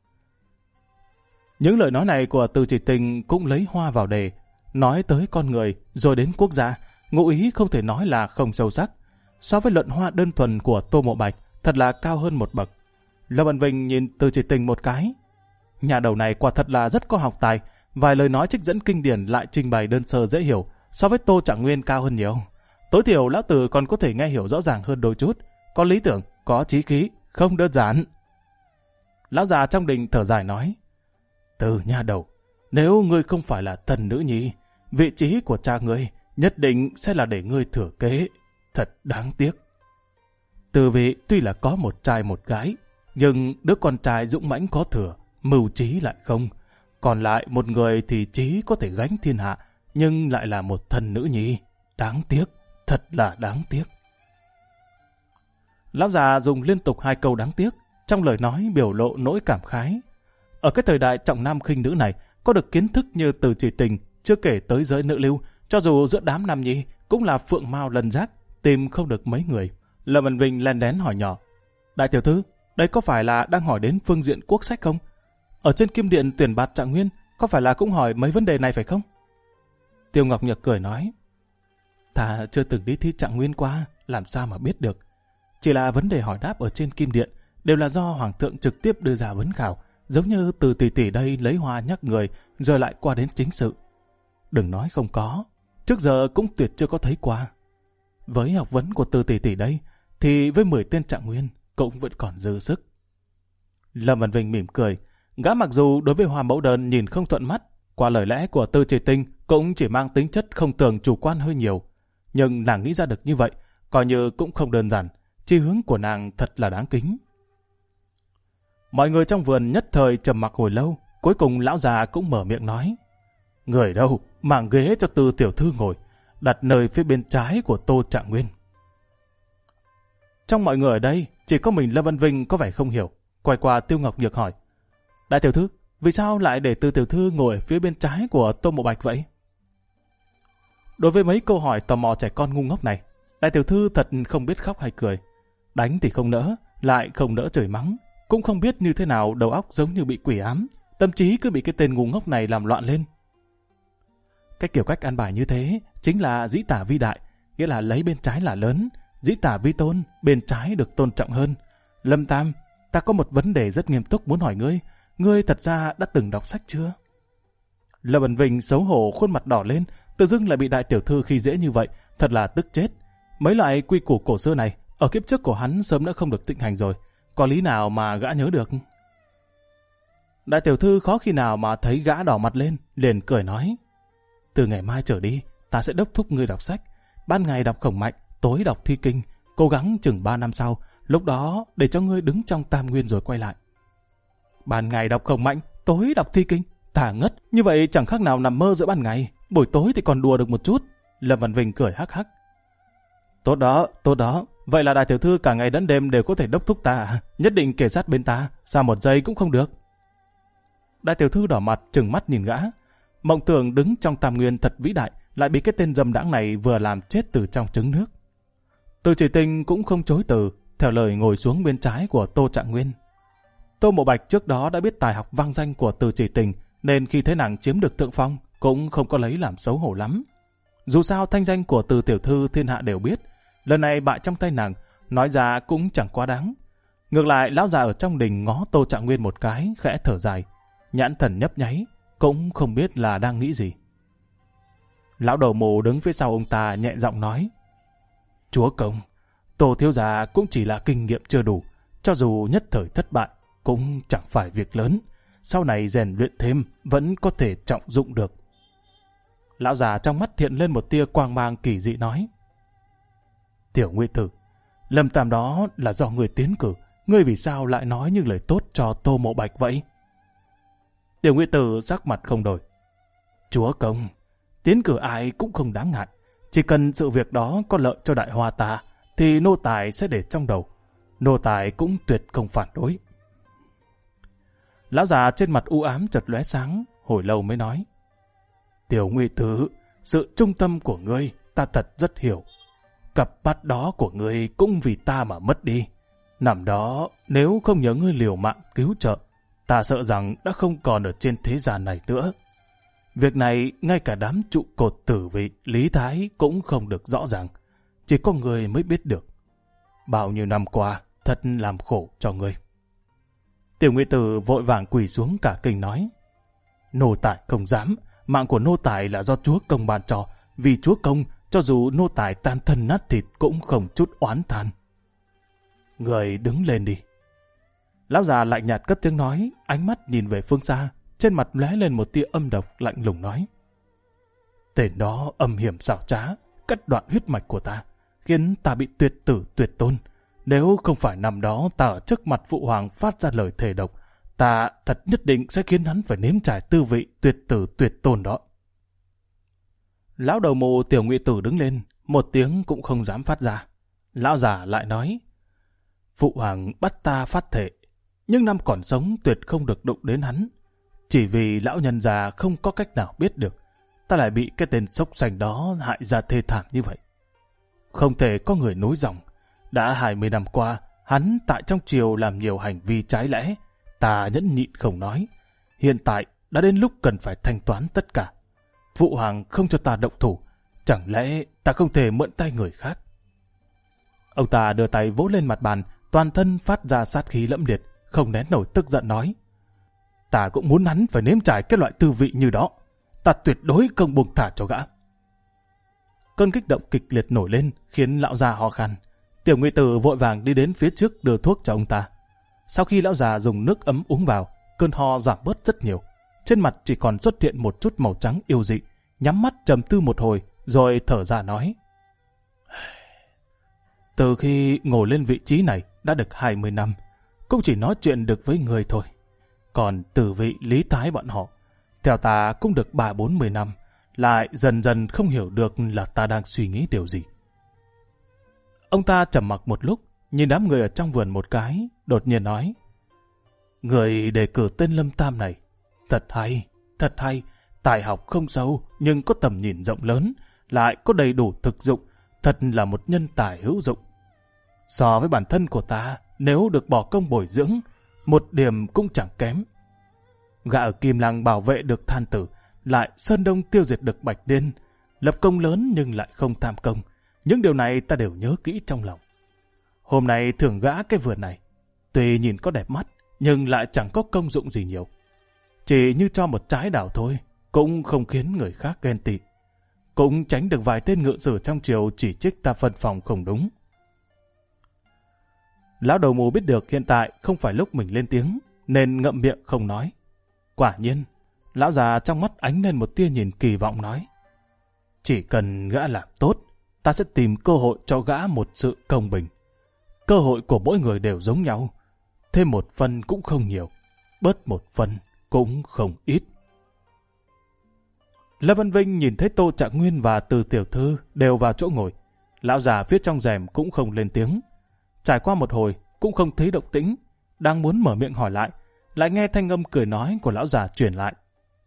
Những lời nói này của Từ Chỉ Tình cũng lấy hoa vào đề, nói tới con người rồi đến quốc gia, ngụ ý không thể nói là không sâu sắc. So với luận hoa đơn thuần của Tô Mộ Bạch, thật là cao hơn một bậc. Lâm Vân Vinh nhìn Từ Chỉ Tình một cái. Nhà đầu này quả thật là rất có học tài, vài lời nói trích dẫn kinh điển lại trình bày đơn sơ dễ hiểu, so với Tô Trạng Nguyên cao hơn nhiều. Tối thiểu lão tử còn có thể nghe hiểu rõ ràng hơn đôi chút, có lý tưởng, có chí khí, không đơn giản. Lão già trong đình thở dài nói, Từ nha đầu, nếu ngươi không phải là thần nữ nhi, vị trí của cha ngươi nhất định sẽ là để ngươi thừa kế. Thật đáng tiếc. Từ vị tuy là có một trai một gái, nhưng đứa con trai dũng mãnh có thừa, mưu trí lại không. Còn lại một người thì trí có thể gánh thiên hạ, nhưng lại là một thần nữ nhi. Đáng tiếc, thật là đáng tiếc. Lão già dùng liên tục 2 câu đáng tiếc, trong lời nói biểu lộ nỗi cảm khái. Ở cái thời đại trọng nam khinh nữ này, có được kiến thức như Từ Chỉ Tình, chưa kể tới giới nữ lưu, cho dù giữa đám nam nhi cũng là phượng mao lân giác, tìm không được mấy người. Lâm Vân Vinh len đén hỏi nhỏ, đại tiểu thư, đây có phải là đang hỏi đến phương diện quốc sách không? Ở trên Kim Điện tuyển bạt Trạng Nguyên, có phải là cũng hỏi mấy vấn đề này phải không? Tiêu Ngọc Nhược cười nói, ta chưa từng đi thi Trạng Nguyên qua, làm sao mà biết được. Chỉ là vấn đề hỏi đáp ở trên Kim Điện đều là do Hoàng thượng trực tiếp đưa ra vấn khảo, giống như Từ tỷ tỷ đây lấy hoa nhắc người rồi lại qua đến chính sự. Đừng nói không có, trước giờ cũng tuyệt chưa có thấy qua. Với học vấn của Từ tỷ tỷ đây, thì với 10 tên Trạng Nguyên cũng vẫn còn dư sức. Lâm Vân Vinh mỉm cười, gã mặc dù đối với Hoa Mẫu Đơn nhìn không thuận mắt, qua lời lẽ của Từ Chỉ Tình cũng chỉ mang tính chất không tưởng chủ quan hơi nhiều. Nhưng nàng nghĩ ra được như vậy, coi như cũng không đơn giản, chí hướng của nàng thật là đáng kính. Mọi người trong vườn nhất thời trầm mặc hồi lâu, cuối cùng lão già cũng mở miệng nói, người đâu, mang ghế cho Từ tiểu thư ngồi, đặt nơi phía bên trái của Tô Trạng Nguyên. Trong mọi người ở đây, chỉ có mình Lâm Vân Vinh có vẻ không hiểu, quay qua Tiêu Ngọc Nhược hỏi, đại tiểu thư, vì sao lại để Từ tiểu thư ngồi phía bên trái của Tô Mộ Bạch vậy? Đối với mấy câu hỏi tò mò trẻ con ngu ngốc này, đại tiểu thư thật không biết khóc hay cười. Đánh thì không nỡ, lại không nỡ chửi mắng, cũng không biết như thế nào, đầu óc giống như bị quỷ ám, tâm trí cứ bị cái tên ngu ngốc này làm loạn lên. Cái kiểu cách ăn bài như thế chính là dĩ tả vi đại, nghĩa là lấy bên trái là lớn, dĩ tả vi tôn, bên trái được tôn trọng hơn. Lâm Tam, ta có một vấn đề rất nghiêm túc muốn hỏi ngươi, ngươi thật ra đã từng đọc sách chưa? Lâm Vân Vinh xấu hổ khuôn mặt đỏ lên, tự dưng lại bị đại tiểu thư khi dễ như vậy, thật là tức chết. Mấy loại quy củ cổ xưa này, ở kiếp trước của hắn sớm đã không được thịnh hành rồi, có lý nào mà gã nhớ được? Đại tiểu thư khó khi nào mà thấy gã đỏ mặt lên, liền cười nói, từ ngày mai trở đi, ta sẽ đốc thúc ngươi đọc sách, ban ngày đọc Khổng Mạnh, tối đọc Thi Kinh, cố gắng chừng 3 năm sau, lúc đó để cho ngươi đứng trong Tam Nguyên rồi quay lại. ban ngày đọc không mạnh, tối đọc thi kinh. Thả ngất, như vậy chẳng khác nào nằm mơ giữa ban ngày, buổi tối thì còn đùa được một chút. Lâm Văn Vinh cười hắc hắc. Tốt đó, vậy là đại tiểu thư cả ngày lẫn đêm đều có thể đốc thúc ta, nhất định kề sát bên ta, sao một giây cũng không được. Đại tiểu thư đỏ mặt trừng mắt nhìn gã, mộng tưởng đứng trong tam nguyên thật vĩ đại, lại bị cái tên dâm đãng này vừa làm chết từ trong trứng nước. Từ Chỉ Tình cũng không chối từ, theo lời ngồi xuống bên trái của Tô Trạng Nguyên. Tô Mộ Bạch trước đó đã biết tài học vang danh của Từ Chỉ Tình, nên khi thấy nàng chiếm được thượng phong, cũng không có lấy làm xấu hổ lắm. Dù sao thanh danh của Từ tiểu thư thiên hạ đều biết, lần này bại trong tay nàng, nói ra cũng chẳng quá đáng. Ngược lại, lão già ở trong đình ngó Tô Trạng Nguyên một cái, khẽ thở dài, nhãn thần nhấp nháy, cũng không biết là đang nghĩ gì. Lão đầu mù đứng phía sau ông ta nhẹ giọng nói: Chúa công, Tô thiếu gia cũng chỉ là kinh nghiệm chưa đủ, cho dù nhất thời thất bại, cũng chẳng phải việc lớn, sau này rèn luyện thêm vẫn có thể trọng dụng được. Lão già trong mắt hiện lên một tia quang mang kỳ dị nói: Tiểu Ngụy Tử, Lâm Tam đó là do người tiến cử, ngươi vì sao lại nói những lời tốt cho Tô Mộ Bạch vậy? Tiểu Ngụy Tử sắc mặt không đổi: Chúa công, tiến cử ai cũng không đáng ngại, chỉ cần sự việc đó có lợi cho đại hoa ta, thì nô tài sẽ để trong đầu. Nô tài cũng tuyệt không phản đối. Lão già trên mặt u ám chợt lóe sáng, hồi lâu mới nói: Tiểu Ngụy Tử, sự trung tâm của ngươi ta thật rất hiểu. Cặp mắt đó của ngươi cũng vì ta mà mất đi. Năm đó, nếu không nhớ ngươi liều mạng cứu trợ, ta sợ rằng đã không còn ở trên thế gian này nữa. Việc này, ngay cả đám trụ cột tử vị Lý Thái cũng không được rõ ràng. Chỉ có ngươi mới biết được. Bao nhiêu năm qua, thật làm khổ cho ngươi. Tiểu Ngụy Tử vội vàng quỳ xuống cả kinh nói: Nô tài không dám, mạng của nô tài là do chúa công ban cho, vì chúa công, cho dù nô tài tan thân nát thịt cũng không chút oán than. Người đứng lên đi. Lão già lạnh nhạt cất tiếng nói, ánh mắt nhìn về phương xa, trên mặt lóe lên một tia âm độc lạnh lùng nói: Tên đó âm hiểm xảo trá, cắt đoạn huyết mạch của ta, khiến ta bị tuyệt tử tuyệt tôn. Nếu không phải năm đó ta ở trước mặt phụ hoàng phát ra lời thề độc, ta thật nhất định sẽ khiến hắn phải nếm trải tư vị tuyệt tử tuyệt tôn đó. Lão đầu mù Tiểu Ngụy Tử đứng lên, một tiếng cũng không dám phát ra. Lão già lại nói: Phụ hoàng bắt ta phát thệ, nhưng năm còn sống tuyệt không được đụng đến hắn. Chỉ vì lão nhân già không có cách nào biết được, ta lại bị cái tên xốc xanh đó hại ra thê thảm như vậy. Không thể có người nối dòng. Đã 20 năm qua, hắn tại trong triều làm nhiều hành vi trái lẽ, ta nhẫn nhịn không nói. Hiện tại đã đến lúc cần phải thanh toán tất cả. Phụ hoàng không cho ta động thủ, chẳng lẽ ta không thể mượn tay người khác? Ông ta đưa tay vỗ lên mặt bàn, toàn thân phát ra sát khí lẫm liệt, không nén nổi tức giận nói: Ta cũng muốn hắn phải nếm trải cái loại tư vị như đó. Ta tuyệt đối không buông thả cho gã. Cơn kích động kịch liệt nổi lên, khiến lão già ho khan. Tiểu Ngụy Tử vội vàng đi đến phía trước đưa thuốc cho ông ta. Sau khi lão già dùng nước ấm uống vào, cơn ho giảm bớt rất nhiều. Trên mặt chỉ còn xuất hiện một chút màu trắng yêu dị, nhắm mắt trầm tư một hồi, rồi thở ra nói: Từ khi ngồi lên vị trí này đã được 20 năm, cũng chỉ nói chuyện được với người thôi. Còn tử vị Lý Thái bọn họ, theo ta cũng được 30-40 năm, lại dần dần không hiểu được là ta đang suy nghĩ điều gì. Ông ta trầm mặc một lúc, nhìn đám người ở trong vườn một cái, đột nhiên nói: Người đề cử tên Lâm Tam này, thật hay, tài học không sâu nhưng có tầm nhìn rộng lớn, lại có đầy đủ thực dụng, thật là một nhân tài hữu dụng. So với bản thân của ta, nếu được bỏ công bồi dưỡng, một điểm cũng chẳng kém. Gã ở Kim Lăng bảo vệ được Than Tử, lại Sơn Đông tiêu diệt được Bạch Điên, lập công lớn nhưng lại không tham công. Những điều này ta đều nhớ kỹ trong lòng. Hôm nay thưởng gã cái vườn này, tuy nhìn có đẹp mắt, nhưng lại chẳng có công dụng gì nhiều. Chỉ như cho một trái đào thôi, cũng không khiến người khác ghen tị. Cũng tránh được vài tên ngự sử trong triều chỉ trích ta phân phòng không đúng. Lão đầu mù biết được hiện tại không phải lúc mình lên tiếng, nên ngậm miệng không nói. Quả nhiên, lão già trong mắt ánh lên một tia nhìn kỳ vọng nói: Chỉ cần gã làm tốt, ta sẽ tìm cơ hội cho gã một sự công bình. Cơ hội của mỗi người đều giống nhau, thêm một phần cũng không nhiều. bớt một phần cũng không ít. Lâm Văn Vinh nhìn thấy Tô Trạng Nguyên và Từ tiểu thư đều vào chỗ ngồi. Lão già phía trong rèm cũng không lên tiếng. Trải qua một hồi cũng không thấy động tĩnh, đang muốn mở miệng hỏi lại nghe thanh âm cười nói của lão già truyền lại.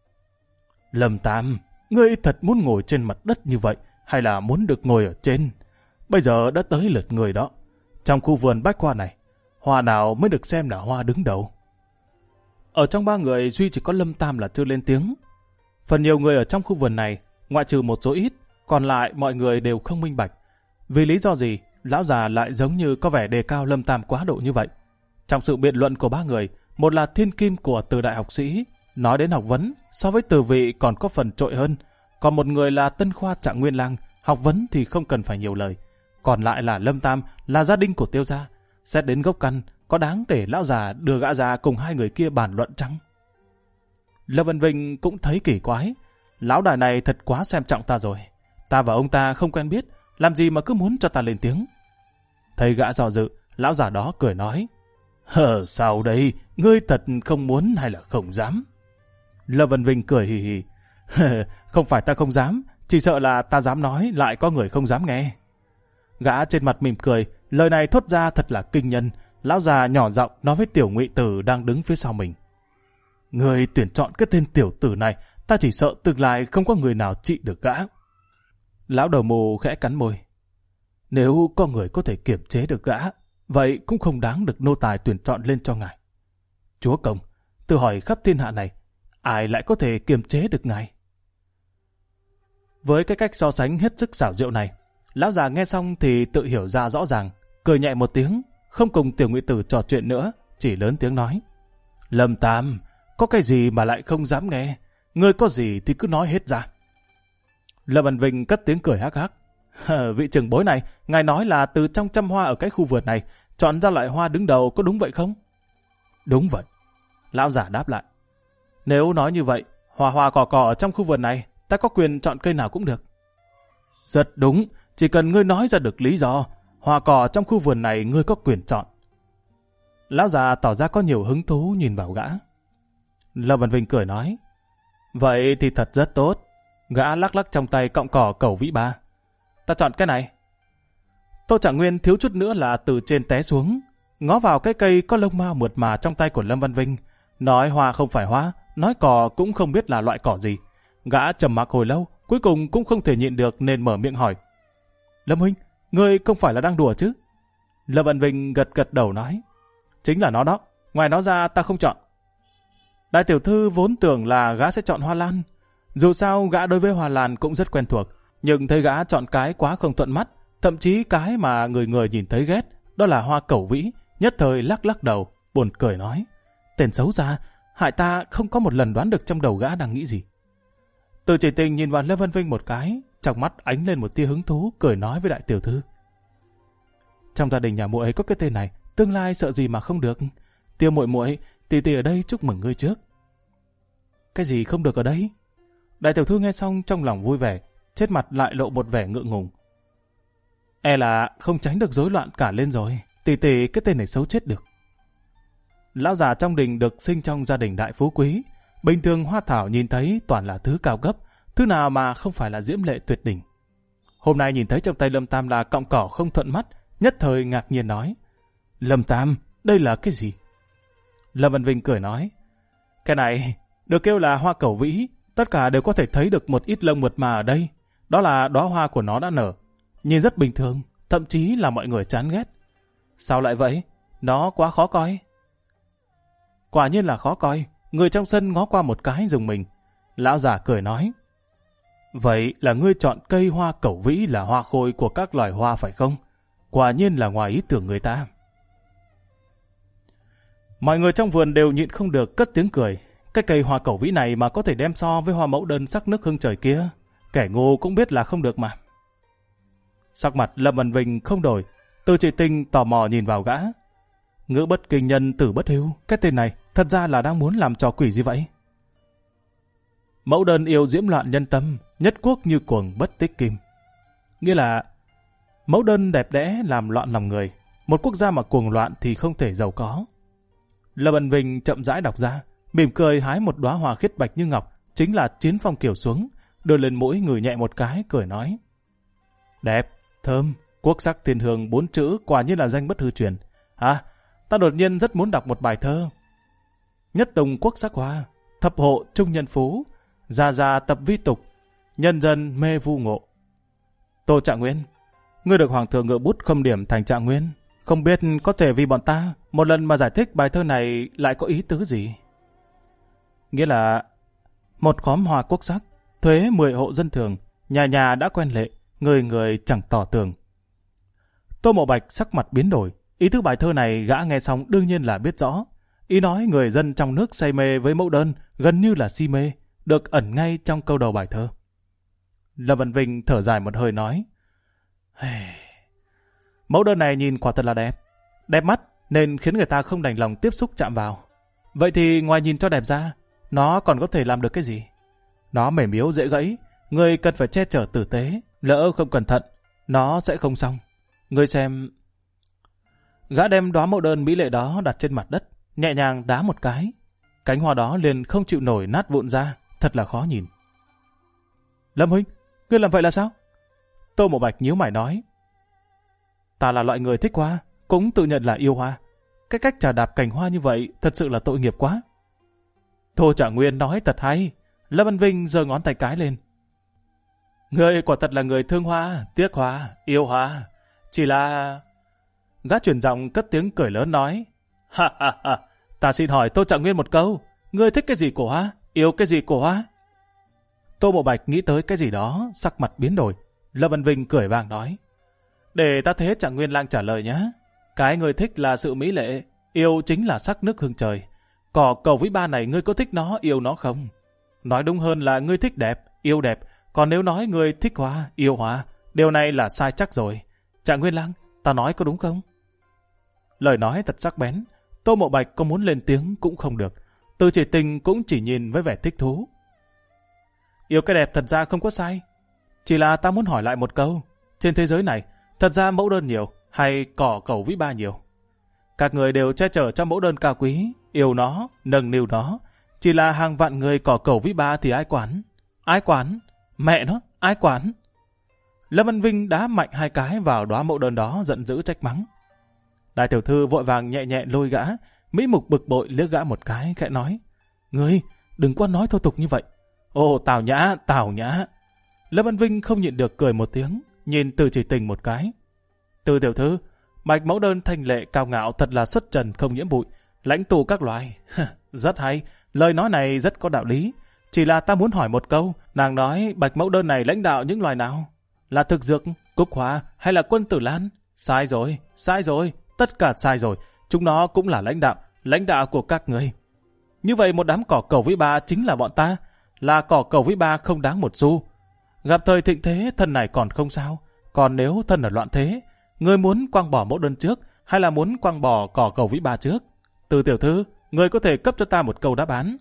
Lâm Tam, ngươi thật muốn ngồi trên mặt đất như vậy hay là muốn được ngồi ở trên? Bây giờ đã tới lượt người đó. Trong khu vườn bách hoa này, hoa nào mới được xem là hoa đứng đầu? Ở trong ba người duy chỉ có Lâm Tam là chưa lên tiếng. Phần nhiều người ở trong khu vườn này, ngoại trừ một số ít, còn lại mọi người đều không minh bạch. Vì lý do gì, lão già lại giống như có vẻ đề cao Lâm Tam quá độ như vậy? Trong sự biện luận của ba người, một là thiên kim của Từ đại học sĩ, nói đến học vấn, so với Từ vị còn có phần trội hơn. Còn một người là Tân Khoa Trạng Nguyên Lang, học vấn thì không cần phải nhiều lời. Còn lại là Lâm Tam, là gia đình của Tiêu gia. Xét đến gốc căn, có đáng để lão già đưa gã già cùng hai người kia bàn luận chăng? Lâm Văn Vinh cũng thấy kỳ quái. Lão đại này thật quá xem trọng ta rồi. Ta và ông ta không quen biết, làm gì mà cứ muốn cho ta lên tiếng. Thấy gã do dự, lão già đó cười nói. Sao đây? Ngươi thật không muốn hay là không dám? Lâm Văn Vinh cười hì hì. Không phải ta không dám, chỉ sợ là ta dám nói lại có người không dám nghe. Gã trên mặt mỉm cười, lời này thốt ra thật là kinh nhân. Lão già nhỏ giọng nói với Tiểu Ngụy Tử đang đứng phía sau mình. Người tuyển chọn cái tên tiểu tử này, ta chỉ sợ tương lai không có người nào trị được gã. Lão đầu mù khẽ cắn môi. Nếu có người có thể kiềm chế được gã, vậy cũng không đáng được nô tài tuyển chọn lên cho ngài. Chúa công, tự hỏi khắp thiên hạ này, ai lại có thể kiềm chế được ngài? Với cái cách so sánh hết sức xảo diệu này, lão già nghe xong thì tự hiểu ra rõ ràng, cười nhẹ một tiếng, không cùng Tiểu Ngụy Tử trò chuyện nữa, chỉ lớn tiếng nói. Lâm Tam, có cái gì mà lại không dám nghe? Ngươi có gì thì cứ nói hết ra. Lâm Văn Vinh cất tiếng cười hắc hắc. Vị trưởng bối này, ngài nói là từ trong trăm hoa ở cái khu vườn này, chọn ra loại hoa đứng đầu có đúng vậy không? Đúng vậy. Lão giả đáp lại. Nếu nói như vậy, hoa cỏ ở trong khu vườn này, ta có quyền chọn cây nào cũng được. Rất đúng, chỉ cần ngươi nói ra được lý do, hoa cỏ trong khu vườn này ngươi có quyền chọn. Lão già tỏ ra có nhiều hứng thú nhìn vào gã. Lâm Văn Vinh cười nói. Vậy thì thật rất tốt. Gã lắc lắc trong tay cọng cỏ cẩu vĩ ba. Ta chọn cái này. Tô Trạng Nguyên thiếu chút nữa là từ trên té xuống, ngó vào cái cây có lông mao mượt mà trong tay của Lâm Văn Vinh. Nói hoa không phải hoa, nói cỏ cũng không biết là loại cỏ gì. Gã trầm mặc hồi lâu, cuối cùng cũng không thể nhịn được nên mở miệng hỏi. Lâm huynh, ngươi không phải là đang đùa chứ? Lâm Văn Vinh gật gật đầu nói. Chính là nó đó, ngoài nó ra ta không chọn. Đại tiểu thư vốn tưởng là gã sẽ chọn hoa lan. Dù sao gã đối với hoa lan cũng rất quen thuộc, nhưng thấy gã chọn cái quá không thuận mắt, thậm chí cái mà người người nhìn thấy ghét, đó là hoa cẩu vĩ, nhất thời lắc lắc đầu, buồn cười nói. Tên xấu xa, hại ta không có một lần đoán được trong đầu gã đang nghĩ gì. Từ Chỉ Tình nhìn vào Lâm Văn Vinh một cái, trong mắt ánh lên một tia hứng thú, cười nói với đại tiểu thư. Trong gia đình nhà muội ấy có cái tên này, tương lai sợ gì mà không được. Tiêu muội muội, tỷ ở đây chúc mừng ngươi trước. Cái gì không được ở đây? Đại tiểu thư nghe xong trong lòng vui vẻ, trên mặt lại lộ một vẻ ngượng ngùng. E là không tránh được rối loạn cả lên rồi, tỷ cái tên này xấu chết được. Lão già trong đình được sinh trong gia đình đại phú quý, bình thường hoa thảo nhìn thấy toàn là thứ cao cấp, thứ nào mà không phải là diễm lệ tuyệt đỉnh. Hôm nay nhìn thấy trong tay Lâm Tam là cọng cỏ không thuận mắt, nhất thời ngạc nhiên nói. Lâm Tam, đây là cái gì? Lâm Văn Vinh cười nói. Cái này được kêu là hoa cẩu vĩ, tất cả đều có thể thấy được một ít lông mượt mà ở đây. Đó là đóa hoa của nó đã nở. Nhìn rất bình thường, thậm chí là mọi người chán ghét. Sao lại vậy? Nó quá khó coi. Quả nhiên là khó coi, người trong sân ngó qua một cái dùng mình. Lão già cười nói. Vậy là ngươi chọn cây hoa cẩu vĩ là hoa khôi của các loài hoa phải không? Quả nhiên là ngoài ý tưởng người ta. Mọi người trong vườn đều nhịn không được cất tiếng cười. Cái cây hoa cẩu vĩ này mà có thể đem so với hoa mẫu đơn sắc nước hương trời kia, kẻ ngu cũng biết là không được mà. Sắc mặt Lâm Văn Vinh không đổi, Từ Chỉ Tình tò mò nhìn vào gã. Ngữ bất kinh nhân tử bất hữu, cái tên này thật ra là đang muốn làm trò quỷ gì vậy? Mẫu đơn yêu diễm loạn nhân tâm, nhất quốc như cuồng bất tích kim. Nghĩa là mẫu đơn đẹp đẽ làm loạn lòng người, một quốc gia mà cuồng loạn thì không thể giàu có. Lâm Ân Vinh chậm rãi đọc ra, mỉm cười hái một đóa hoa khiết bạch như ngọc, chính là Chiến Phong Kiều xuống, đưa lên mũi ngửi nhẹ một cái, cười nói. Đẹp, thơm, quốc sắc thiên hương 4 chữ quả nhiên là danh bất hư truyền. Ta đột nhiên rất muốn đọc một bài thơ. Nhất tùng quốc sắc hoa, thập hộ trung nhân phú, gia gia tập vi tục, nhân dân mê vu ngộ. Tô Trạng Nguyên, ngươi được hoàng thượng ngự bút khâm điểm thành Trạng Nguyên, không biết có thể vì bọn ta một lần mà giải thích bài thơ này lại có ý tứ gì? Nghĩa là một khóm hoa quốc sắc, thuế 10 hộ dân thường, nhà nhà đã quen lệ, người người chẳng tỏ tường. Tô Mộ Bạch sắc mặt biến đổi, ý tứ bài thơ này gã nghe xong đương nhiên là biết rõ. Ý nói người dân trong nước say mê với mẫu đơn gần như là si mê, được ẩn ngay trong câu đầu bài thơ. Lâm Văn Vinh thở dài một hơi nói, mẫu đơn này nhìn quả thật là đẹp, đẹp mắt nên khiến người ta không đành lòng tiếp xúc chạm vào. Vậy thì ngoài nhìn cho đẹp ra, nó còn có thể làm được cái gì? Nó mềm yếu dễ gãy, người cần phải che chở tử tế, lỡ không cẩn thận, nó sẽ không xong. Ngươi xem. Gã đem đóa mẫu đơn mỹ lệ đó đặt trên mặt đất, nhẹ nhàng đá một cái. Cánh hoa đó liền không chịu nổi nát vụn ra, thật là khó nhìn. Lâm huynh, ngươi làm vậy là sao? Tô Mộ Bạch nhíu mày nói. Ta là loại người thích hoa, cũng tự nhận là yêu hoa. Cái cách chà đạp cành hoa như vậy thật sự là tội nghiệp quá. Tô Trạng Nguyên nói thật hay. Lâm Văn Vinh giơ ngón tay cái lên. Ngươi quả thật là người thương hoa, tiếc hoa, yêu hoa. Chỉ là... Gã chuyển giọng cất tiếng cười lớn nói. Ha ha ha, ta xin hỏi Tô Trạng Nguyên một câu. Ngươi thích cái gì của hoa? Yêu cái gì của hoa? Tô Mộ Bạch nghĩ tới cái gì đó, sắc mặt biến đổi. Lâm Văn Vinh cười vang nói. Để ta thế Trạng Nguyên lang trả lời nhé. Cái ngươi thích là sự mỹ lệ, yêu chính là sắc nước hương trời. Cỏ cầu vĩ ba này ngươi có thích nó, yêu nó không? Nói đúng hơn là ngươi thích đẹp, yêu đẹp. Còn nếu nói ngươi thích hoa, yêu hoa, điều này là sai chắc rồi. Trạng Nguyên lang, ta nói có đúng không? Lời nói thật sắc bén. Tô Mộ Bạch có muốn lên tiếng cũng không được. Từ Chỉ Tình cũng chỉ nhìn với vẻ thích thú. Yêu cái đẹp thật ra không có sai. Chỉ là ta muốn hỏi lại một câu. Trên thế giới này, thật ra mẫu đơn nhiều hay cỏ cầu vĩ ba nhiều? Các người đều che chở cho mẫu đơn cao quý, yêu nó, nâng niu nó. Chỉ là hàng vạn người cỏ cầu vĩ ba thì ai quản? Ai quản? Mẹ nó, ai quản? Lâm Văn Vinh đá mạnh 2 cái vào đóa mẫu đơn đó, giận dữ trách mắng. Đại tiểu thư vội vàng nhẹ nhẹ lôi gã, Mỹ Mục bực bội liếc gã một cái, khẽ nói. Ngươi, đừng có nói thô tục như vậy. Ồ, Tào Nhã, Tào Nhã. Lâm Văn Vinh không nhịn được cười một tiếng, nhìn Từ Chỉ Tình một cái. Từ tiểu thư, bạch mẫu đơn thanh lệ cao ngạo thật là xuất trần không nhiễm bụi, lãnh tụ các loài. Rất hay, lời nói này rất có đạo lý. Chỉ là ta muốn hỏi một câu, nàng nói bạch mẫu đơn này lãnh đạo những loài nào? Là thực dược, cúc hoa hay là quân tử lan? Sai rồi, tất cả sai rồi. Chúng nó cũng là lãnh đạo của các người. Như vậy một đám cỏ cầu vĩ ba chính là bọn ta, là cỏ cầu vĩ ba không đáng một xu. Gặp thời thịnh thế thân này còn không sao, còn nếu thân ở loạn thế, người muốn quăng bỏ mẫu đơn trước hay là muốn quăng bỏ cỏ cầu vĩ ba trước? Từ tiểu thư, người có thể cấp cho ta một câu đáp án.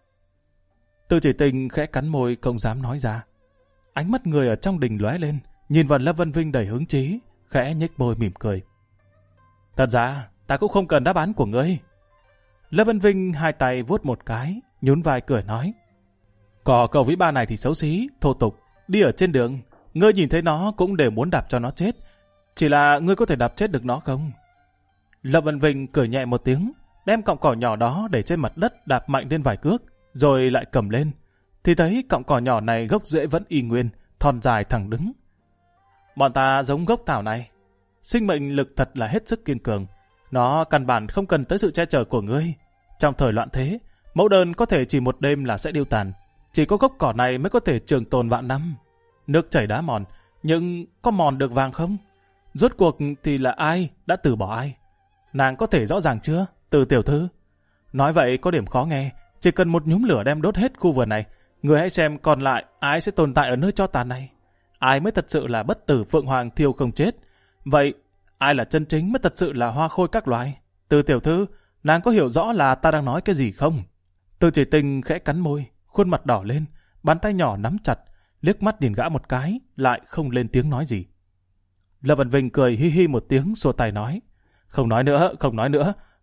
Từ Chỉ Tình khẽ cắn môi không dám nói ra. Ánh mắt người ở trong đình lóe lên, nhìn vào Lâm Văn Vinh đầy hứng chí, khẽ nhếch môi mỉm cười. Thật ra, ta cũng không cần đáp án của ngươi. Lâm Văn Vinh 2 tay vuốt một cái, nhún vai cười nói. Cỏ cầu vĩ ba này thì xấu xí, thô tục, đi ở trên đường, ngươi nhìn thấy nó cũng đều muốn đạp cho nó chết. Chỉ là ngươi có thể đạp chết được nó không? Lâm Văn Vinh cười nhẹ một tiếng, đem cọng cỏ nhỏ đó để trên mặt đất đạp mạnh lên vài cước, rồi lại cầm lên. Thì thấy cọng cỏ nhỏ này gốc rễ vẫn y nguyên, thon dài thẳng đứng. Bọn ta giống gốc thảo này. Sinh mệnh lực thật là hết sức kiên cường. Nó căn bản không cần tới sự che chở của ngươi. Trong thời loạn thế, mẫu đơn có thể chỉ một đêm là sẽ điêu tàn. Chỉ có gốc cỏ này mới có thể trường tồn vạn năm. Nước chảy đá mòn, nhưng có mòn được vàng không? Rốt cuộc thì là ai đã từ bỏ ai? Nàng có thể rõ ràng chưa, Từ tiểu thư? Nói vậy có điểm khó nghe. Chỉ cần một nhúm lửa đem đốt hết khu vườn này, người hãy xem còn lại ai sẽ tồn tại ở nơi cho tàn này. Ai mới thật sự là bất tử phượng hoàng thiêu không chết? Vậy ai là chân chính mới thật sự là hoa khôi các loài? Từ tiểu thư, nàng có hiểu rõ là ta đang nói cái gì không? Từ Chỉ Tình khẽ cắn môi, khuôn mặt đỏ lên, bàn tay nhỏ nắm chặt, liếc mắt nhìn gã một cái, lại không lên tiếng nói gì. Lâm Văn Vinh cười hi hi một tiếng, xua tay nói. Không nói nữa,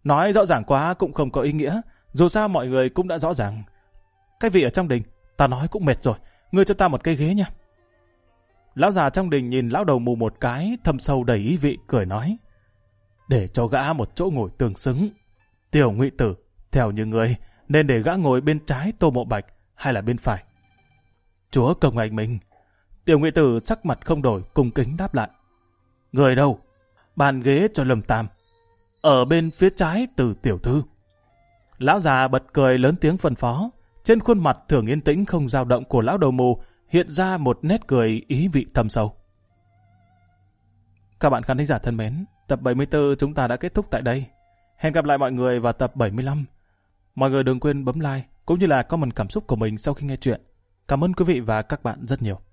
Nói rõ ràng quá cũng không có ý nghĩa, dù sao mọi người cũng đã rõ ràng. Cái vị ở trong đình, ta nói cũng mệt rồi, ngươi cho ta một cái ghế nha. Lão già trong đình nhìn lão đầu mù một cái, thâm sâu đầy ý vị, cười nói. Để cho gã một chỗ ngồi tương xứng. Tiểu Ngụy Tử, theo như ngươi, nên để gã ngồi bên trái Tô Mộ Bạch hay là bên phải? Chúa công anh minh. Tiểu Ngụy Tử sắc mặt không đổi, cung kính đáp lại. Người đâu? Bàn ghế cho Lâm Tam. Ở bên phía trái Từ tiểu thư. Lão già bật cười lớn tiếng phân phó. Trên khuôn mặt thường yên tĩnh không dao động của lão đầu mù hiện ra một nét cười ý vị thâm sâu. Các bạn khán thính giả thân mến, tập 74 chúng ta đã kết thúc tại đây. Hẹn gặp lại mọi người vào tập 75. Mọi người đừng quên bấm like cũng như là comment cảm xúc của mình sau khi nghe chuyện. Cảm ơn quý vị và các bạn rất nhiều.